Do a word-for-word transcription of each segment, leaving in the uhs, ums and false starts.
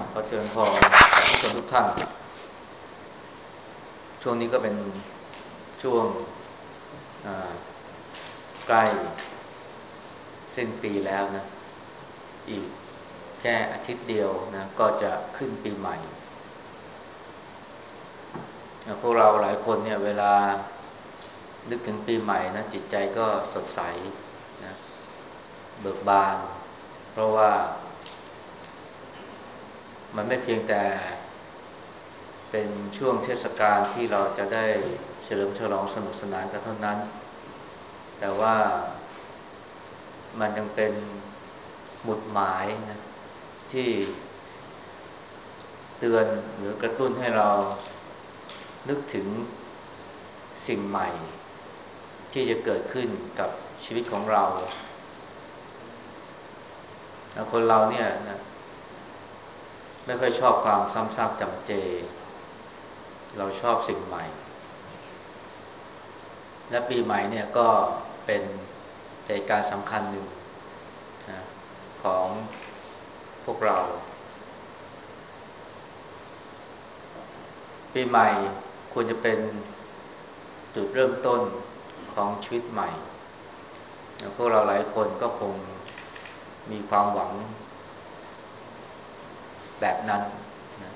ขอเจริญพรทุกคนทุกท่านช่วงนี้ก็เป็นช่วงใกล้สิ้นปีแล้วนะอีกแค่อาทิตย์เดียวนะก็จะขึ้นปีใหม่พวกเราหลายคนเนี่ยเวลานึกถึงปีใหม่นะจิตใจก็สดใสนะเบิกบานเพราะว่ามันไม่เพียงแต่เป็นช่วงเทศกาลที่เราจะได้เฉลิมฉลองสนุกสนานกันเท่านั้นแต่ว่ามันยังเป็นหมุดหมายนะที่เตือนหรือกระตุ้นให้เรานึกถึงสิ่งใหม่ที่จะเกิดขึ้นกับชีวิตของเราคนเราเนี่ยนะไม่ค่อยชอบความซ้ำซากจำเจเราชอบสิ่งใหม่และปีใหม่เนี่ยก็เป็นเหตุการณ์สำคัญหนึ่งนะของพวกเราปีใหม่ควรจะเป็นจุดเริ่มต้นของชีวิตใหม่พวกเราหลายคนก็คงมีความหวังแบบนั้นนะ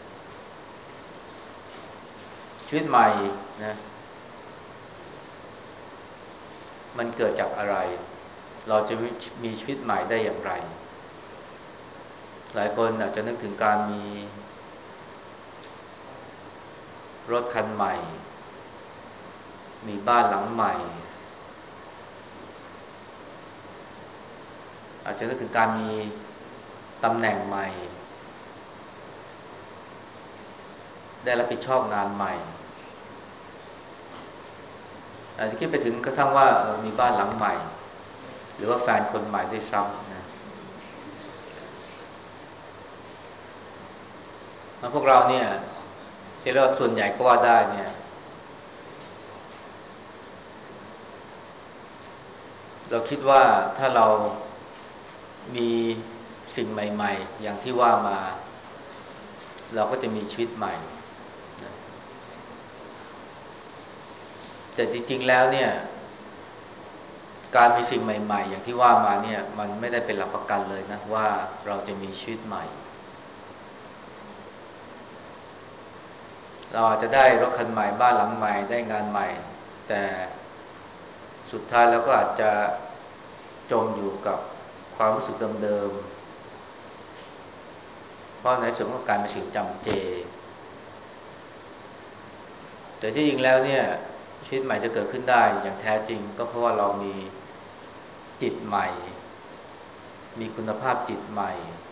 ชีวิตใหม่นะมันเกิดจากอะไรเราจะมีชีวิตใหม่ได้อย่างไรหลายคนอาจจะนึกถึงการมีรถคันใหม่มีบ้านหลังใหม่อาจจะนึกถึงการมีตำแหน่งใหม่ได้รับผิดชอบงานใหม่อาจจะคิดไปถึงกระทั่งว่าเออมีบ้านหลังใหม่หรือว่าแฟนคนใหม่ด้วยซ้ำนะมาพวกเราเนี่ยที่เราส่วนใหญ่ก็ว่าได้เนี่ยเราคิดว่าถ้าเรามีสิ่งใหม่ๆอย่างที่ว่ามาเราก็จะมีชีวิตใหม่นะแต่จริงๆแล้วเนี่ยการมีสิ่งใหม่ๆอย่างที่ว่ามาเนี่ยมันไม่ได้เป็นหลักประกันเลยนะว่าเราจะมีชีวิตใหม่เราอาจจะได้รถคันใหม่บ้านหลังใหม่ได้งานใหม่แต่สุดท้ายเราก็อาจจะจมอยู่กับความรู้สึกเดิมๆเพราะในส่วนของการเป็นสิ่งจำเจแต่ที่จริงแล้วเนี่ยชีวิตใหม่จะเกิดขึ้นได้อย่างแท้จริงก็เพราะว่าเรามีจิตใหม่มีคุณภาพจิตใหม่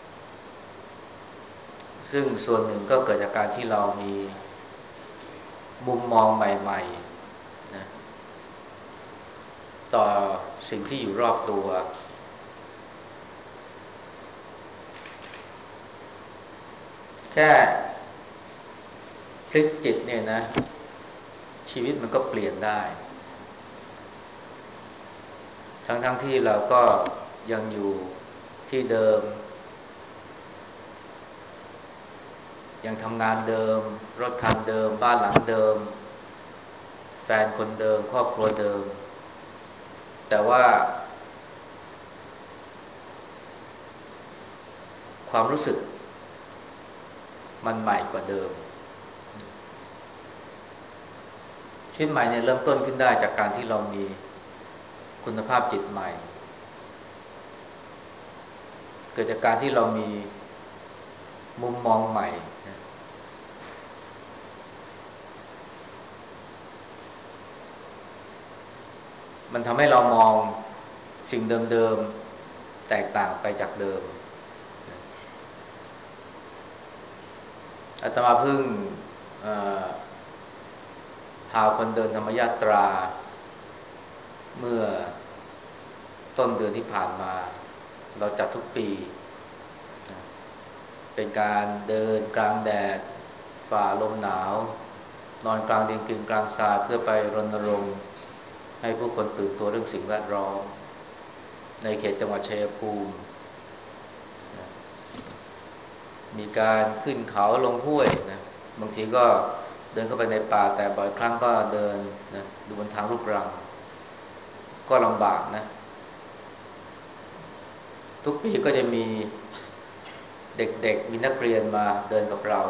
ซึ่งส่วนหนึ่งก็เกิดจากการที่เรามีมุมมองใหม่ๆนะต่อสิ่งที่อยู่รอบตัวแค่พลิกจิตเนี่ยนะชีวิตมันก็เปลี่ยนได้ทั้งๆที่เราก็ยังอยู่ที่เดิมยังทำงานเดิมรถคันเดิมบ้านหลังเดิมแฟนคนเดิมครอบครัวเดิมแต่ว่าความรู้สึกมันใหม่กว่าเดิมชีวิตใหม่เนี่ยเริ่มต้นขึ้นได้จากการที่เรามีคุณภาพจิตใหม่เกิดจากการที่เรามีมุมมองใหม่นะมันทำให้เรามองสิ่งเดิมๆแตกต่างไปจากเดิมอาตมาเพิ่งพาคนเดินธรรมยาตราเมื่อต้นเดือนที่ผ่านมาเราจัดทุกปีเป็นการเดินกลางแดดฝ่าลมหนาวนอนกลางดินกินกลางทรายเพื่อไปรณรงค์ให้ผู้คนตื่นตัวเรื่องสิ่งแวดล้อมในเขตจังหวัดชัยภูมิมีการขึ้นเขาลงห้วยนะบางทีก็เดินเข้าไปในป่าแต่บ่อยครั้งก็เดินนะดูบนทางลูกรังก็ลำบากนะทุกปีก็จะมีเด็กๆมีนักเรียนมาเดินกับเรา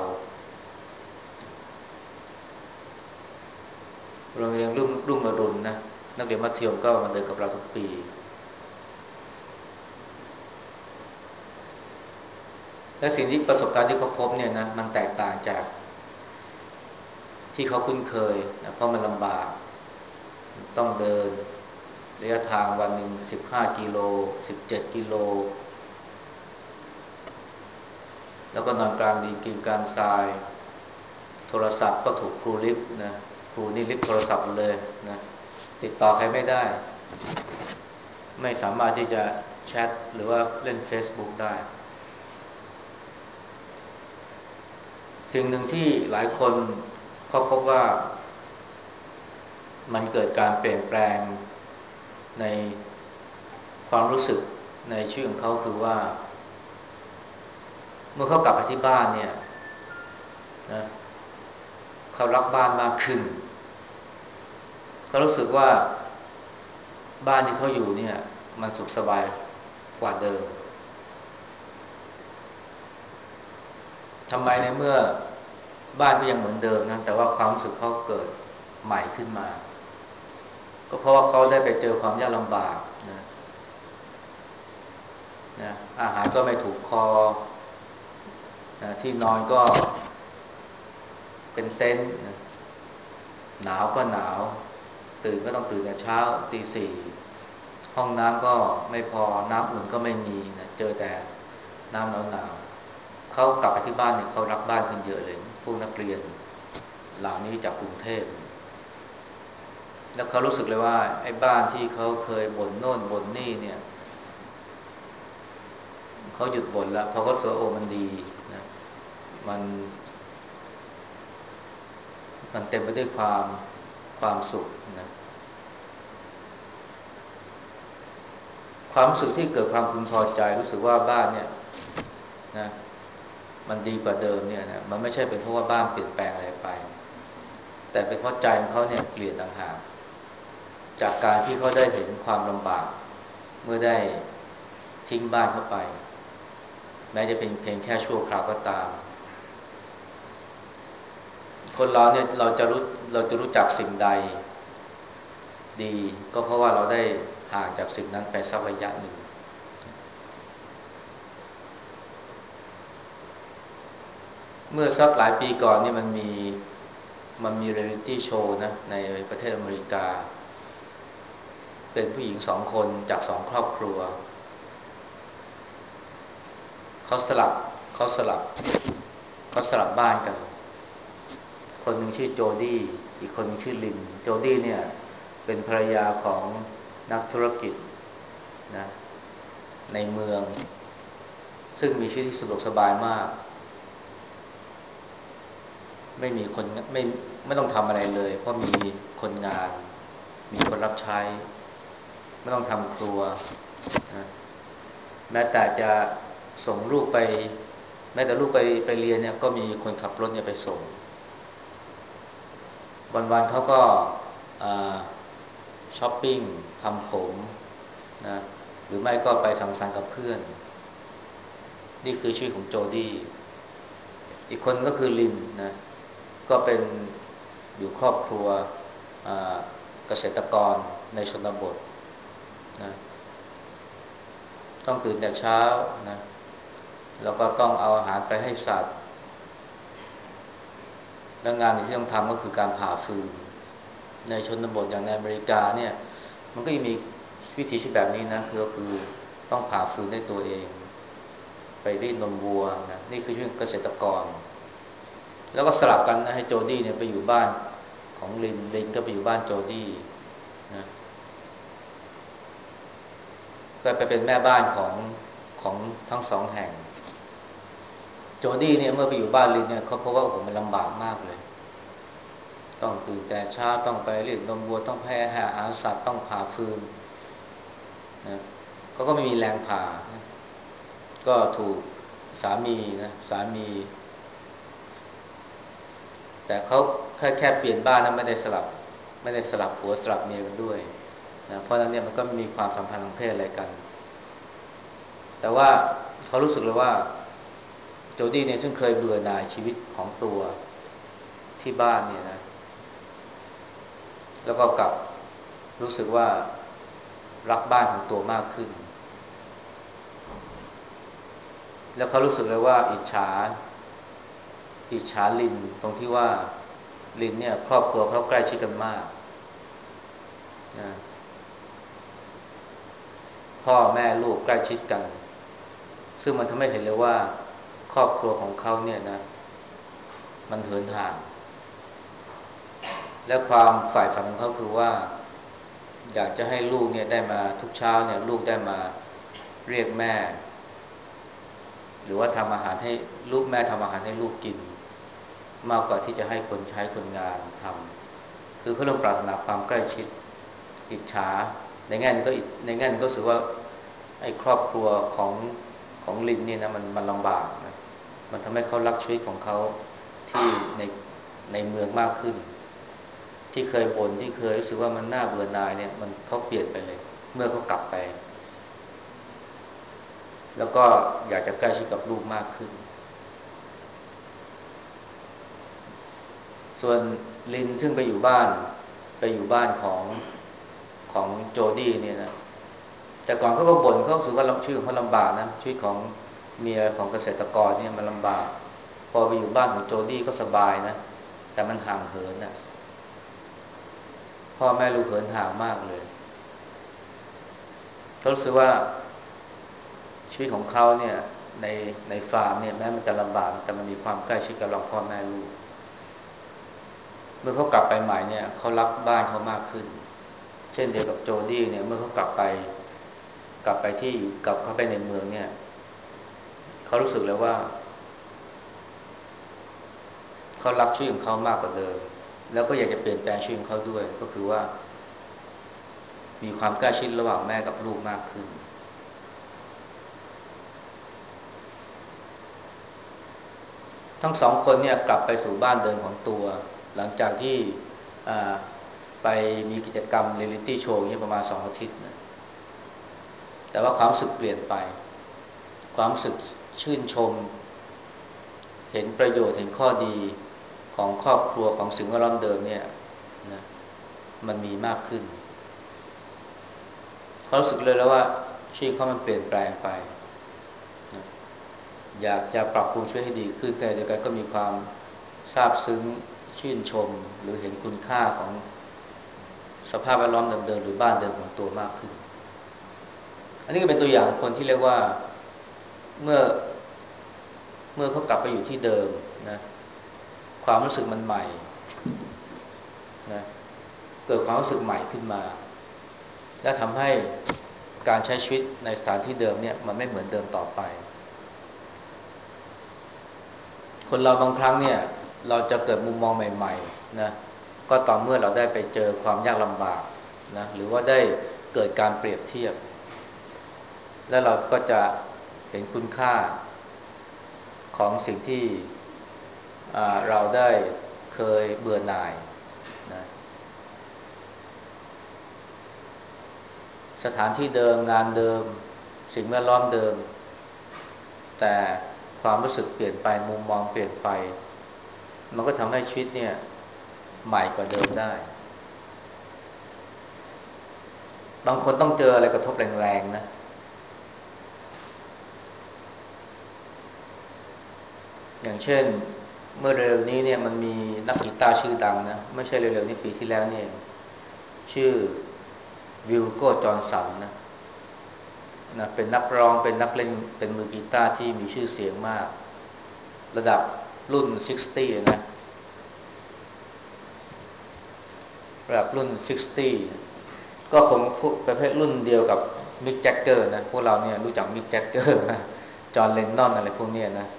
โรงเรียนรุ่งรุ่งอรุณนะนักเรียนมัธยมก็มาเดินกับเราทุกปีและสิ่งที่ประสบการณ์ที่เขาพบเนี่ยนะมันแตกต่างจากที่เขาคุ้นเคยนะเพราะมันลำบากต้องเดินระยะทางวันหนึ่งสิบห้ากิโลสิบเจ็ดกิโลแล้วก็นอนกลางดินกินกลางทรายโทรศัพท์ก็ถูกครูลิฟต์นะครูนี่ลิฟต์โทรศัพท์เลยนะติดต่อใครไม่ได้ไม่สามารถที่จะแชทหรือว่าเล่น Facebook ได้สิ่งหนึ่งที่หลายคนเขาพบว่ามันเกิดการเปลี่ยนแปลงในความรู้สึกในชีวิตของเขาคือว่าเมื่อเขากลับไปที่บ้านเนี่ยนะเขารักบ้านมากขึ้นเขารู้สึกว่าบ้านที่เขาอยู่เนี่ยมันสุขสบายกว่าเดิมทำไมในเมื่อบ้านก็ยังเหมือนเดิมนะแต่ว่าความรู้สึกเขาเกิดใหม่ขึ้นมาก็เพราะว่าเขาได้ไปเจอความยากลำบากนะนะอาหารก็ไม่ถูกคอนะที่นอนก็เป็นเต็นท์นะหนาวก็หนาวตื่นก็ต้องตื่นแต่เช้าตีสี่ห้องน้ำก็ไม่พอน้ำอุ่นก็ไม่มีนะเจอแต่น้ำหนาวหนาวเขากลับไปที่บ้านเนี่ยเขารักบ้านขึ้นเยอะเลยพวกนักเรียนเหล่านี้จากกรุงเทพแล้วเขารู้สึกเลยว่าไอ้บ้านที่เขาเคยบ่นโน่นบ่นนี่เนี่ยเขาหยุดบ่นแล้วเพราะเขาเสือโอมันดีนะมันมันเต็มไปด้วยความความสุขนะความรู้สึกที่เกิดความพึงพอใจรู้สึกว่าบ้านเนี่ยนะมันดีกว่าเดิมเนี่ยนะมันไม่ใช่เป็นเพราะว่าบ้านเปลี่ยนแปลงอะไรไปแต่เป็นเพราะใจของเขาเนี่ยเปลี่ยนต่างหากจากการที่เขาได้เห็นความลำบากเมื่อได้ทิ้งบ้านเข้าไปแม้จะเป็นเพียงแค่ชั่วคราวก็ตามคนเราเนี่ยเราจะรู้เราจะรู้จักสิ่งใดดีก็เพราะว่าเราได้ห่างจากสิ่งนั้นไปสักระยะหนึ่งเมื่อสักหลายปีก่อนนี่มันมีมันมีเรียลิตี้โชว์นะในประเทศอเมริกาเป็นผู้หญิงสองคนจากสองครอบครัวเขาสลับเขาสลับเขาสลับบ้านกันคนหนึ่งชื่อโจดี้อีกคนหนึ่งชื่อลินโจดี้เนี่ยเป็นภรรยาของนักธุรกิจนะในเมืองซึ่งมีชีวิตที่สะดวกสบายมากไม่มีคนไม่ไม่ต้องทำอะไรเลยเพราะมีคนงานมีคนรับใช้ไม่ต้องทำครัวนะแม้แต่จะส่งลูกไปแม้แต่ลูกไปไปเรียนเนี่ยก็มีคนขับรถเนี่ยไปส่งวันๆเขาก็ช้อปปิ้งทำผมนะหรือไม่ก็ไปสังสรรค์กับเพื่อนนี่คือชีวิตของโจดี้อีกคนก็คือลินนะก็เป็นอยู่ครอบครัวเกษตรกรในชนบทนะต้องตื่นแต่เช้านะแล้วก็ต้องเอาอาหารไปให้สัตว์และงานที่ต้องทำก็คือการผ่าฟืนในชนบทอย่างในอเมริกาเนี่ยมันก็ยังมีวิธีชีวิตแบบนี้นะคือก็คือต้องผ่าฟืนด้วยตัวเองไปรีดนมวัวนะนี่คือชีวิตเกษตรกรแล้วก็สลับกันนะให้โจดี้เนี่ยไปอยู่บ้านของลินลินก็ไปอยู่บ้านโจดี้นะก็ไปเป็นแม่บ้านของของทั้งสองแห่งโจดี้เนี่ยเมื่อไปอยู่บ้านลินเนี่ยเขาพบว่าโอ้โหมันลำบากมากเลยต้องตื่นแต่เช้าต้องไปรีดนมวัวต้องแพ้อาหารสัตว์ต้องผ่าฟืนนะเขาก็ไม่มีแรงผ่าก็ถูกสามีนะสามีแต่เขาแค่แค่เปลี่ยนบ้านนะไม่ได้สลับไม่ได้สลับผัวสลับเมียกันด้วยนะเพราะฉะนั้นเนี่ยมันก็มีความสัมพันธ์ทางเพศอะไรกันแต่ว่าเขารู้สึกเลยว่าโจดี้เนี่ยซึ่งเคยเบื่อหน่ายชีวิตของตัวที่บ้านเนี่ยนะแล้วก็กลับรู้สึกว่ารักบ้านของตัวมากขึ้นแล้วเขารู้สึกเลยว่าอิจฉาอิจฉาลินตรงที่ว่าลินเนี่ยครอบครัวเขาใกล้ชิดกันมากนะพ่อแม่ลูกใกล้ชิดกันซึ่งมันทำให้เห็นเลยว่าครอบครัวของเขาเนี่ยนะมันเหินห่างและความฝ่ายฝันของเขาคือว่าอยากจะให้ลูกเนี่ยได้มาทุกเช้าเนี่ยลูกได้มาเรียกแม่หรือว่าทำอาหารให้ลูกแม่ทำอาหารให้ลูกกินมากกว่าที่จะให้คนใช้คนงานทำคือเขาเริ่มปรารถนาความใกล้ชิดอิจฉาในแง่นึงก็ในแง่นึงก็รู้สึกว่าไอ้ครอบครัวของของลินนี่นะมันมันลำบากนะมันทำให้เขารักชีวิตของเขาที่ในในเมืองมากขึ้นที่เคยบ่นที่เคยรู้สึกว่ามันน่าเบื่อหน่ายเนี่ยมันเขาเปลี่ยนไปเลยเมื่อเขากลับไปแล้วก็อยากจะใกล้ชิดกับลูกมากขึ้นส่วนลินซึ่งไปอยู่บ้านไปอยู่บ้านของของโจดี้เนี่ยนะแต่ก่อนเขาก็บ่นเขารู้สึกว่าชีวิตของเขาลำบากนะชีวิตของเมียของเกษตรกรเนี่ยมันลำบากพอไปอยู่บ้านของโจดี้ก็สบายนะแต่มันห่างเหินนะพ่อแม่ลูกเหินห่างมากเลยเขารู้สึกว่าชีวิตของเขาเนี่ยในในฟาร์มเนี่ยแม้มันจะลำบากแต่มันมีความใกล้ชิดกับเราพ่อแม่ลูกเมื่อเขากลับไปใหม่เนี่ยเขารักบ้านเขามากขึ้นเช่นเดียวกับโจดี้เนี่ยเมื่อเขากลับไปกลับไปที่กลับเข้าไปในเมืองเนี่ยเขารู้สึกแล้วว่าเขารักชีวิตของเขามากกว่าเดิมแล้วก็อยากจะเปลี่ยนแปลงชีวิตของเขาด้วยก็คือว่ามีความใกล้ชิดระหว่างแม่กับลูกมากขึ้นทั้งสองคนเนี่ยกลับไปสู่บ้านเดิมของตัวหลังจากที่ไปมีกิจกรรมเรียลลิตี้โชว์เนี่ยประมาณสองอาทิตย์นะแต่ว่าความรู้สึกเปลี่ยนไปความรู้สึกชื่นชมเห็นประโยชน์เห็นข้อดีของครอบครัวของสิ่งแวดล้อมเดิมเนี่ยนะมันมีมากขึ้นเขารู้สึกเลยแล้วว่าชีวิตเขามันเปลี่ยนแปลงไปนะอยากจะปรับปรุงช่วยให้ดีขึ้นแต่เดียวกันก็มีความซาบซึ้งชื่นชมหรือเห็นคุณค่าของสภาพแวดล้อมเดิมๆหรือบ้านเดิมของตัวมากขึ้นอันนี้ก็เป็นตัวอย่างคนที่เรียกว่าเมื่อเมื่อเขากลับไปอยู่ที่เดิมนะความรู้สึกมันใหม่นะเกิดความรู้สึกใหม่ขึ้นมาและทำให้การใช้ชีวิตในสถานที่เดิมเนี่ยมันไม่เหมือนเดิมต่อไปคนเราบางครั้งเนี่ยเราจะเกิดมุมมองใหม่ๆนะก็ต่อเมื่อเราได้ไปเจอความยากลำบากนะหรือว่าได้เกิดการเปรียบเทียบแล้วเราก็จะเห็นคุณค่าของสิ่งที่เราได้เคยเบื่อหน่ายนะสถานที่เดิมงานเดิมสิ่งแวดล้อมเดิมแต่ความรู้สึกเปลี่ยนไปมุมมองเปลี่ยนไปมันก็ทำให้ชีวิตเนี่ยใหม่กว่าเดิมได้บางคนต้องเจออะไรกระทบแรงๆนะอย่างเช่นเมื่อเร็วนี้เนี่ยมันมีนักกีตาร์ชื่อดังนะไม่ใช่เร็วๆนี้ปีที่แล้วเนี่ยชื่อวิลโก้จอห์นสันนะนะเป็นนักร้องเป็นนักเล่นเป็นมือกีตาร์ที่มีชื่อเสียงมากระดับรุ่นหกสิบนะระดับรุ่นหกสิบก็คงพวกประเภทรุ่นเดียวกับมิกแจ็คเกอร์นะพวกเราเนี่ยรู้จักมิกแจ็คเกอร์นะจอห์นเลนนอนอะไรพวกนี้นะ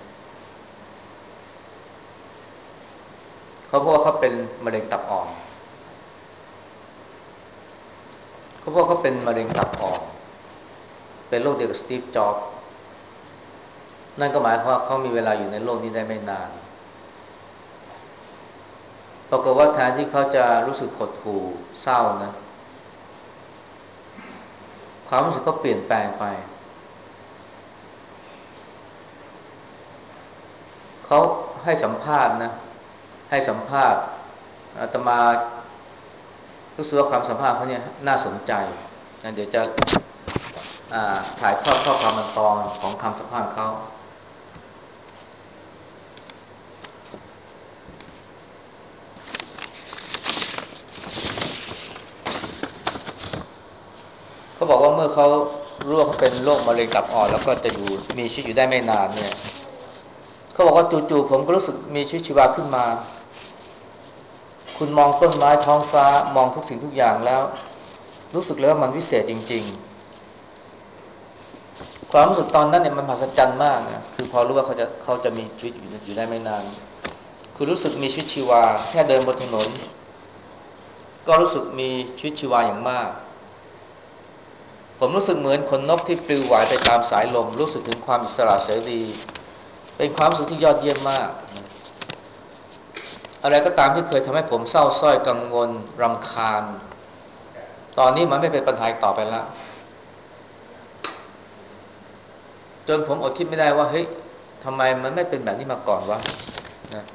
เขาบอกว่าเขาเป็นมะเร็งตับอ่อนเขาบอกเขาเป็นมะเร็งตับอ่อนเป็นโรคเดียวกับสตีฟจ็อบส์นั่นก็หมายความว่าเขามีเวลาอยู่ในโลกนี้ได้ไม่นานปรากฏว่าแทนที่เขาจะรู้สึกหดหู่เศร้านะความรู้สึกก็เปลี่ยนแปลงไปเขาให้สัมภาษณ์นะให้สัมภาษณ์อาตมารู้สึกว่าความสัมภาษณ์เขาเนี่ยน่าสนใจนะเดี๋ยวจะถ่ายทอดข้อความบางตอนของคำสัมภาษณ์เขาเขาบอกว่าเมื่อเขารู้ว่าเขาเป็นโรคมะเร็งตับอ่อนแล้วก็จะอยู่มีชีวิตอยู่ได้ไม่นานเนี่ยเขาบอกว่าจู่ๆผมก็รู้สึกมีชีวิตชีวาขึ้นมาคุณมองต้นไม้ท้องฟ้ามองทุกสิ่งทุกอย่างแล้วรู้สึกเลยว่ามันวิเศษจริงๆความรู้สึกตอนนั้นเนี่ยมันมหัศจรรย์มากนะคือพอรู้ว่าเขาจะเขาจะมีชีวิตอยู่อยู่ได้ไม่นานคือรู้สึกมีชีวิตชีวาแค่เดินบนถนนก็รู้สึกมีชีวิตชีวาอย่างมากผมรู้สึกเหมือนขนนกที่ปลิวไหวไปตามสายลมรู้สึกถึงความอิสระเสรีเป็นความรู้สึกที่ยอดเยี่ยมมากอะไรก็ตามที่เคยทำให้ผมเศร้าส้อยกังวลรำคาญตอนนี้มันไม่เป็นปัญหาต่อไปแล้วจนผมอดคิดไม่ได้ว่าเฮ้ยทำไมมันไม่เป็นแบบนี้มาก่อนวะนะ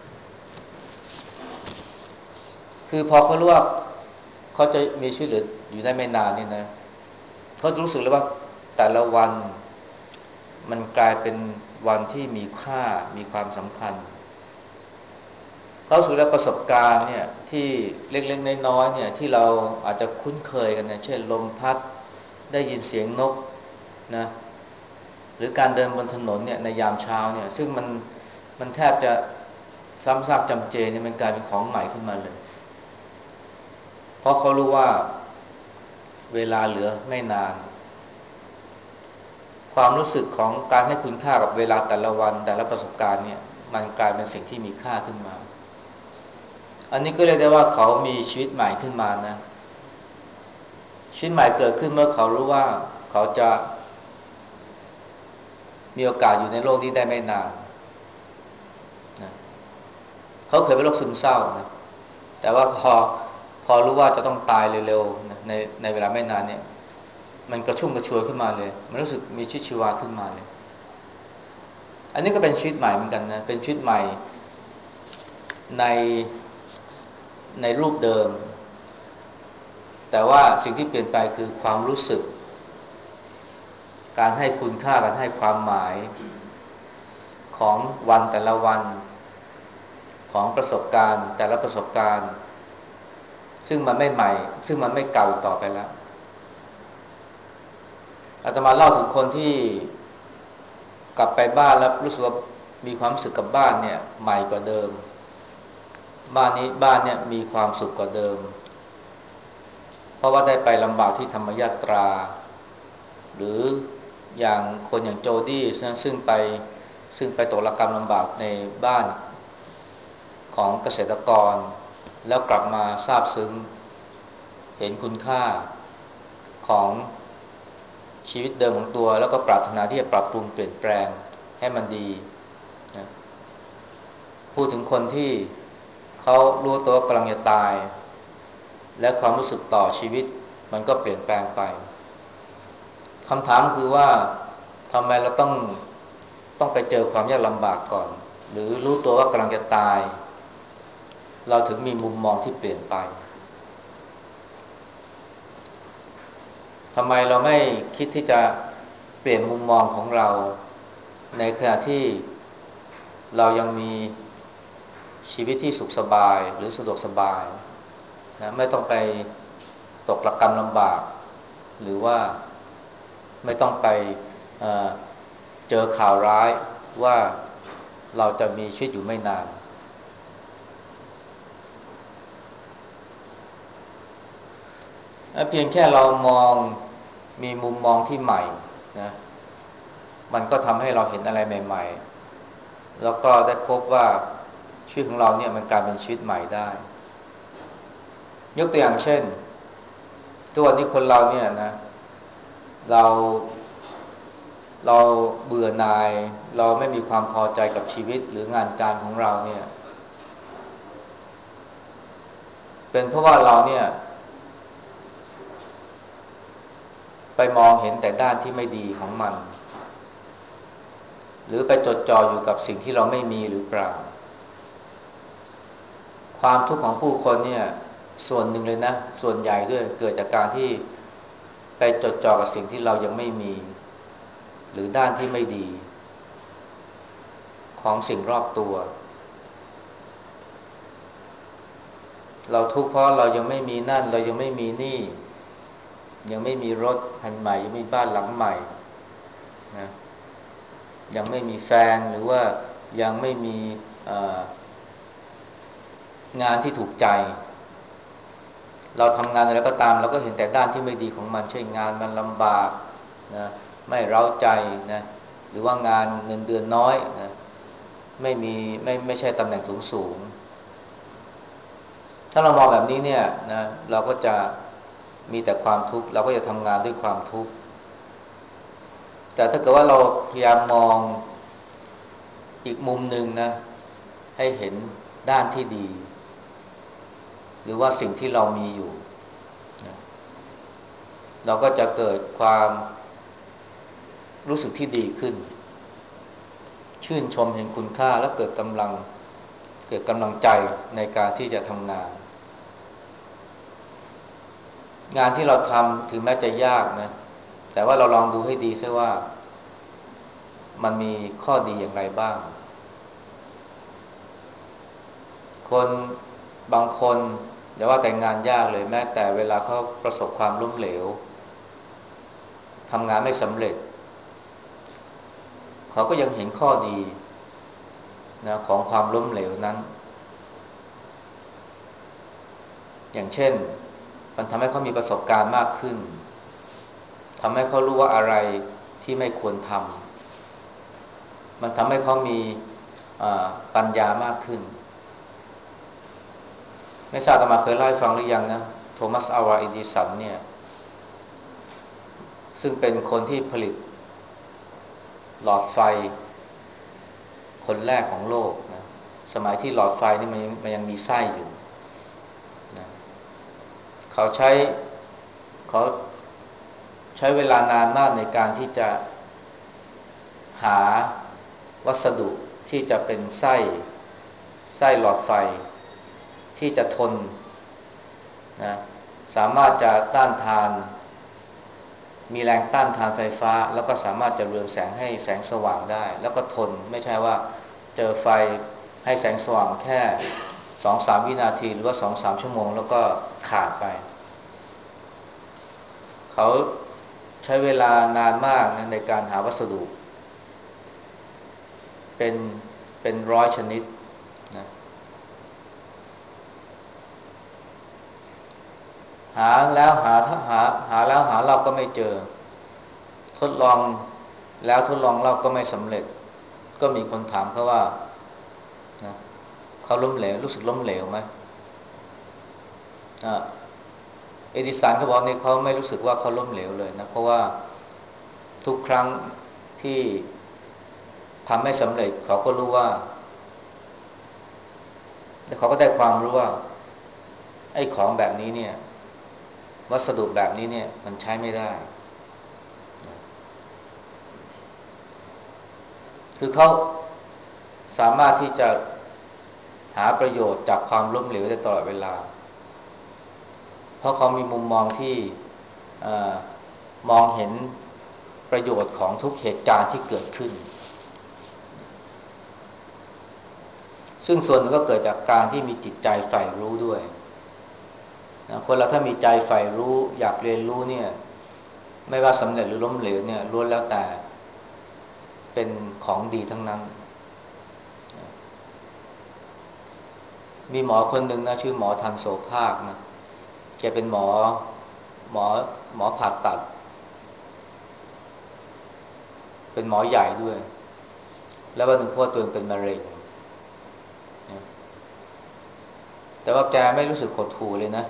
คือพอเขารู้ว่าเขาจะมีชีวิตอยู่ได้ไม่นานนี่นะเขารู้สึกเลยว่าแต่ละวันมันกลายเป็นวันที่มีค่ามีความสำคัญเขาสู่แล้วประสบการณ์เนี่ยที่เล็กๆน้อยๆเนี่ยที่เราอาจจะคุ้นเคยกันนะเช่นลมพัดได้ยินเสียงนกนะหรือการเดินบนถนนเนี่ยในยามเช้าเนี่ยซึ่งมันมันแทบจะซ้ำซากจำเจเนี่ยมันกลายเป็นของใหม่ขึ้นมาเลยเพราะเขารู้ว่าเวลาเหลือไม่นานความรู้สึกของการให้คุณค่ากับเวลาแต่ละวันแต่ละประสบการณ์เนี่ยมันกลายเป็นสิ่งที่มีค่าขึ้นมาอันนี้ก็เรียกได้ว่าเขามีชีวิตใหม่ขึ้นมานะชีวิตใหม่เกิดขึ้นเมื่อเขารู้ว่าเขาจะมีโอกาสอยู่ในโลกนี้ได้ไม่นานนะเขาเคยเป็นโรคซึมเศร้านะแต่ว่าพอพอรู้ว่าจะต้องตายเร็วๆนะในในเวลาไม่นานเนี่ยมันกระชุ่มกระชวยขึ้นมาเลยมันรู้สึกมีชีวิตชีวาขึ้นมาเลยอันนี้ก็เป็นชีวิตใหม่เหมือนกันนะเป็นชีวิตใหม่ในในรูปเดิมแต่ว่าสิ่งที่เปลี่ยนไปคือความรู้สึกการให้คุณค่าการให้ความหมายของวันแต่ละวันของประสบการณ์แต่ละประสบการณ์ซึ่งมันไม่ใหม่ซึ่งมันไม่เก่าต่อไปแล้วอาตมาเล่าถึงคนที่กลับไปบ้านแล้วรู้สึกว่ามีความรู้สึกกับบ้านเนี่ยใหม่กว่าเดิมบ้านนี้บ้านเนี่ยมีความสุขกว่าเดิมเพราะว่าได้ไปลำบากที่ธรรมยาตราหรืออย่างคนอย่างโจดี้ซึ่งไปซึ่งไปตกระกำลำบากในบ้านของเกษตรกรแล้วกลับมาซาบซึ้งเห็นคุณค่าของชีวิตเดิมของตัวแล้วก็ปรารถนาที่จะปรับปรุงเปลี่ยนแปลงให้มันดีนะพูดถึงคนที่เขารู้ตัวกำลังจะตายและความรู้สึกต่อชีวิตมันก็เปลี่ยนแปลงไปคำถามคือว่าทำไมเราต้องต้องไปเจอความยากลำบากก่อนหรือรู้ตัวว่ากำลังจะตายเราถึงมีมุมมองที่เปลี่ยนไปทำไมเราไม่คิดที่จะเปลี่ยนมุมมองของเราในขณะที่เรายังมีชีวิตที่สุขสบายหรือสะดวกสบายนะไม่ต้องไปตกระกำลำบากหรือว่าไม่ต้องไปเอ่อเจอข่าวร้ายว่าเราจะมีชีวิตอยู่ไม่นานเพียงแค่เรามองมีมุมมองที่ใหม่นะมันก็ทำให้เราเห็นอะไรใหม่ๆแล้วก็ได้พบว่าชีวิตของเราเนี่ยมันกลายเป็นชีวิตใหม่ได้ยกตัวอย่างเช่นทุกวันนี้คนเราเนี่ยนะเราเราเบื่อหน่ายเราไม่มีความพอใจกับชีวิตหรืองานการของเราเนี่ยเป็นเพราะว่าเราเนี่ยไปมองเห็นแต่ด้านที่ไม่ดีของมันหรือไปจดจ่ออยู่กับสิ่งที่เราไม่มีหรือเปล่าความทุกข์ของผู้คนเนี่ยส่วนหนึ่งเลยนะส่วนใหญ่ด้วยเกิดจากการที่ไปจดจ่อกับสิ่งที่เรายังไม่มีหรือด้านที่ไม่ดีของสิ่งรอบตัวเราทุกข์เพราะเรายังไม่มีนั่นเรายังไม่มีนี่ยังไม่มีรถคันใหม่ยังไม่มีบ้านหลังใหม่นะยังไม่มีแฟนหรือว่ายังไม่มีงานที่ถูกใจเราทำงานอะไรก็ตามเราก็เห็นแต่ด้านที่ไม่ดีของมันเช่นงานมันลำบากนะไม่เร้าใจนะหรือว่างานเงินเดือนน้อยนะไม่มีไม่ไม่ใช่ตำแหน่งสูงสูงถ้าเรามองแบบนี้เนี่ยนะเราก็จะมีแต่ความทุกข์เราก็จะทำงานด้วยความทุกข์แต่ถ้าเกิดว่าเราพยายามมองอีกมุมหนึ่งนะให้เห็นด้านที่ดีหรือว่าสิ่งที่เรามีอยู่นะเราก็จะเกิดความรู้สึกที่ดีขึ้นชื่นชมเห็นคุณค่าและเกิดกำลังเกิดกำลังใจในการที่จะทำงานงานที่เราทำถึงแม้จะยากนะแต่ว่าเราลองดูให้ดีซิว่ามันมีข้อดีอย่างไรบ้างคนบางคนอย่าว่าแต่งานยากเลยแม้แต่เวลาเขาประสบความล้มเหลวทำงานไม่สำเร็จเขาก็ยังเห็นข้อดีนะของความล้มเหลวนั้นอย่างเช่นมันทำให้เขามีประสบการณ์มากขึ้นทำให้เขารู้ว่าอะไรที่ไม่ควรทำมันทำให้เขามีปัญญามากขึ้นไม่ทราบอาตมาเคยเล่าให้ฟังหรือยังนะโทมัสอัลวาอิดิสันเนี่ยซึ่งเป็นคนที่ผลิตหลอดไฟคนแรกของโลกนะสมัยที่หลอดไฟนี่มันมันยังมีไส้อยู่นะเขาใช้เขาใช้เวลานานมากในการที่จะหาวัสดุที่จะเป็นไส้ไส้หลอดไฟที่จะทนนะสามารถจะต้านทานมีแรงต้านทานไฟฟ้าแล้วก็สามารถจะเรืองแสงให้แสงสว่างได้แล้วก็ทนไม่ใช่ว่าเจอไฟให้แสงสว่างแค่ สองถึงสาม วินาทีหรือว่า สองถึงสาม ชั่วโมงแล้วก็ขาดไปเขาใช้เวลานานมากนะในการหาวัสดุเป็นเป็นร้อยชนิดนะหาแล้วหาหาหาแล้วหาเราก็ไม่เจอทดลองแล้วทดลองเราก็ไม่สำเร็จก็มีคนถามเขาว่านะเขาล้มเหลวรู้สึกล้มเหลวไหมอ่าเอดิสันเขาบอกเนี่ยเขาไม่รู้สึกว่าเขาล้มเหลวเลยนะเพราะว่าทุกครั้งที่ทำไม่สำเร็จเขาก็รู้ว่าแล้วเขาก็ได้ความรู้ว่าไอ้ของแบบนี้เนี่ยวัสดุแบบนี้เนี่ยมันใช้ไม่ได้คือเขาสามารถที่จะหาประโยชน์จากความล้มเหลวได้ตลอดเวลาเพราะเขามีมุมมองที่มองเห็นประโยชน์ของทุกเหตุการณ์ที่เกิดขึ้นซึ่งส่วนนึงก็เกิดจากการที่มีจิตใจใฝ่รู้ด้วยนะคนเราถ้ามีใจใฝ่รู้อยากเรียนรู้เนี่ยไม่ว่าสำเร็จหรือล้มเหลวเนี่ยล้วนแล้วแต่เป็นของดีทั้งนั้นมีหมอคนหนึ่งนะชื่อหมอทันโสภาคนะแกเป็นหมอหมอหมอผ่าตัดเป็นหมอใหญ่ด้วยแล้ววันหนึ่งพ่อตัวเองเป็นมะเร็งนะแต่ว่าแกไม่รู้สึกหดหู่เลยนะ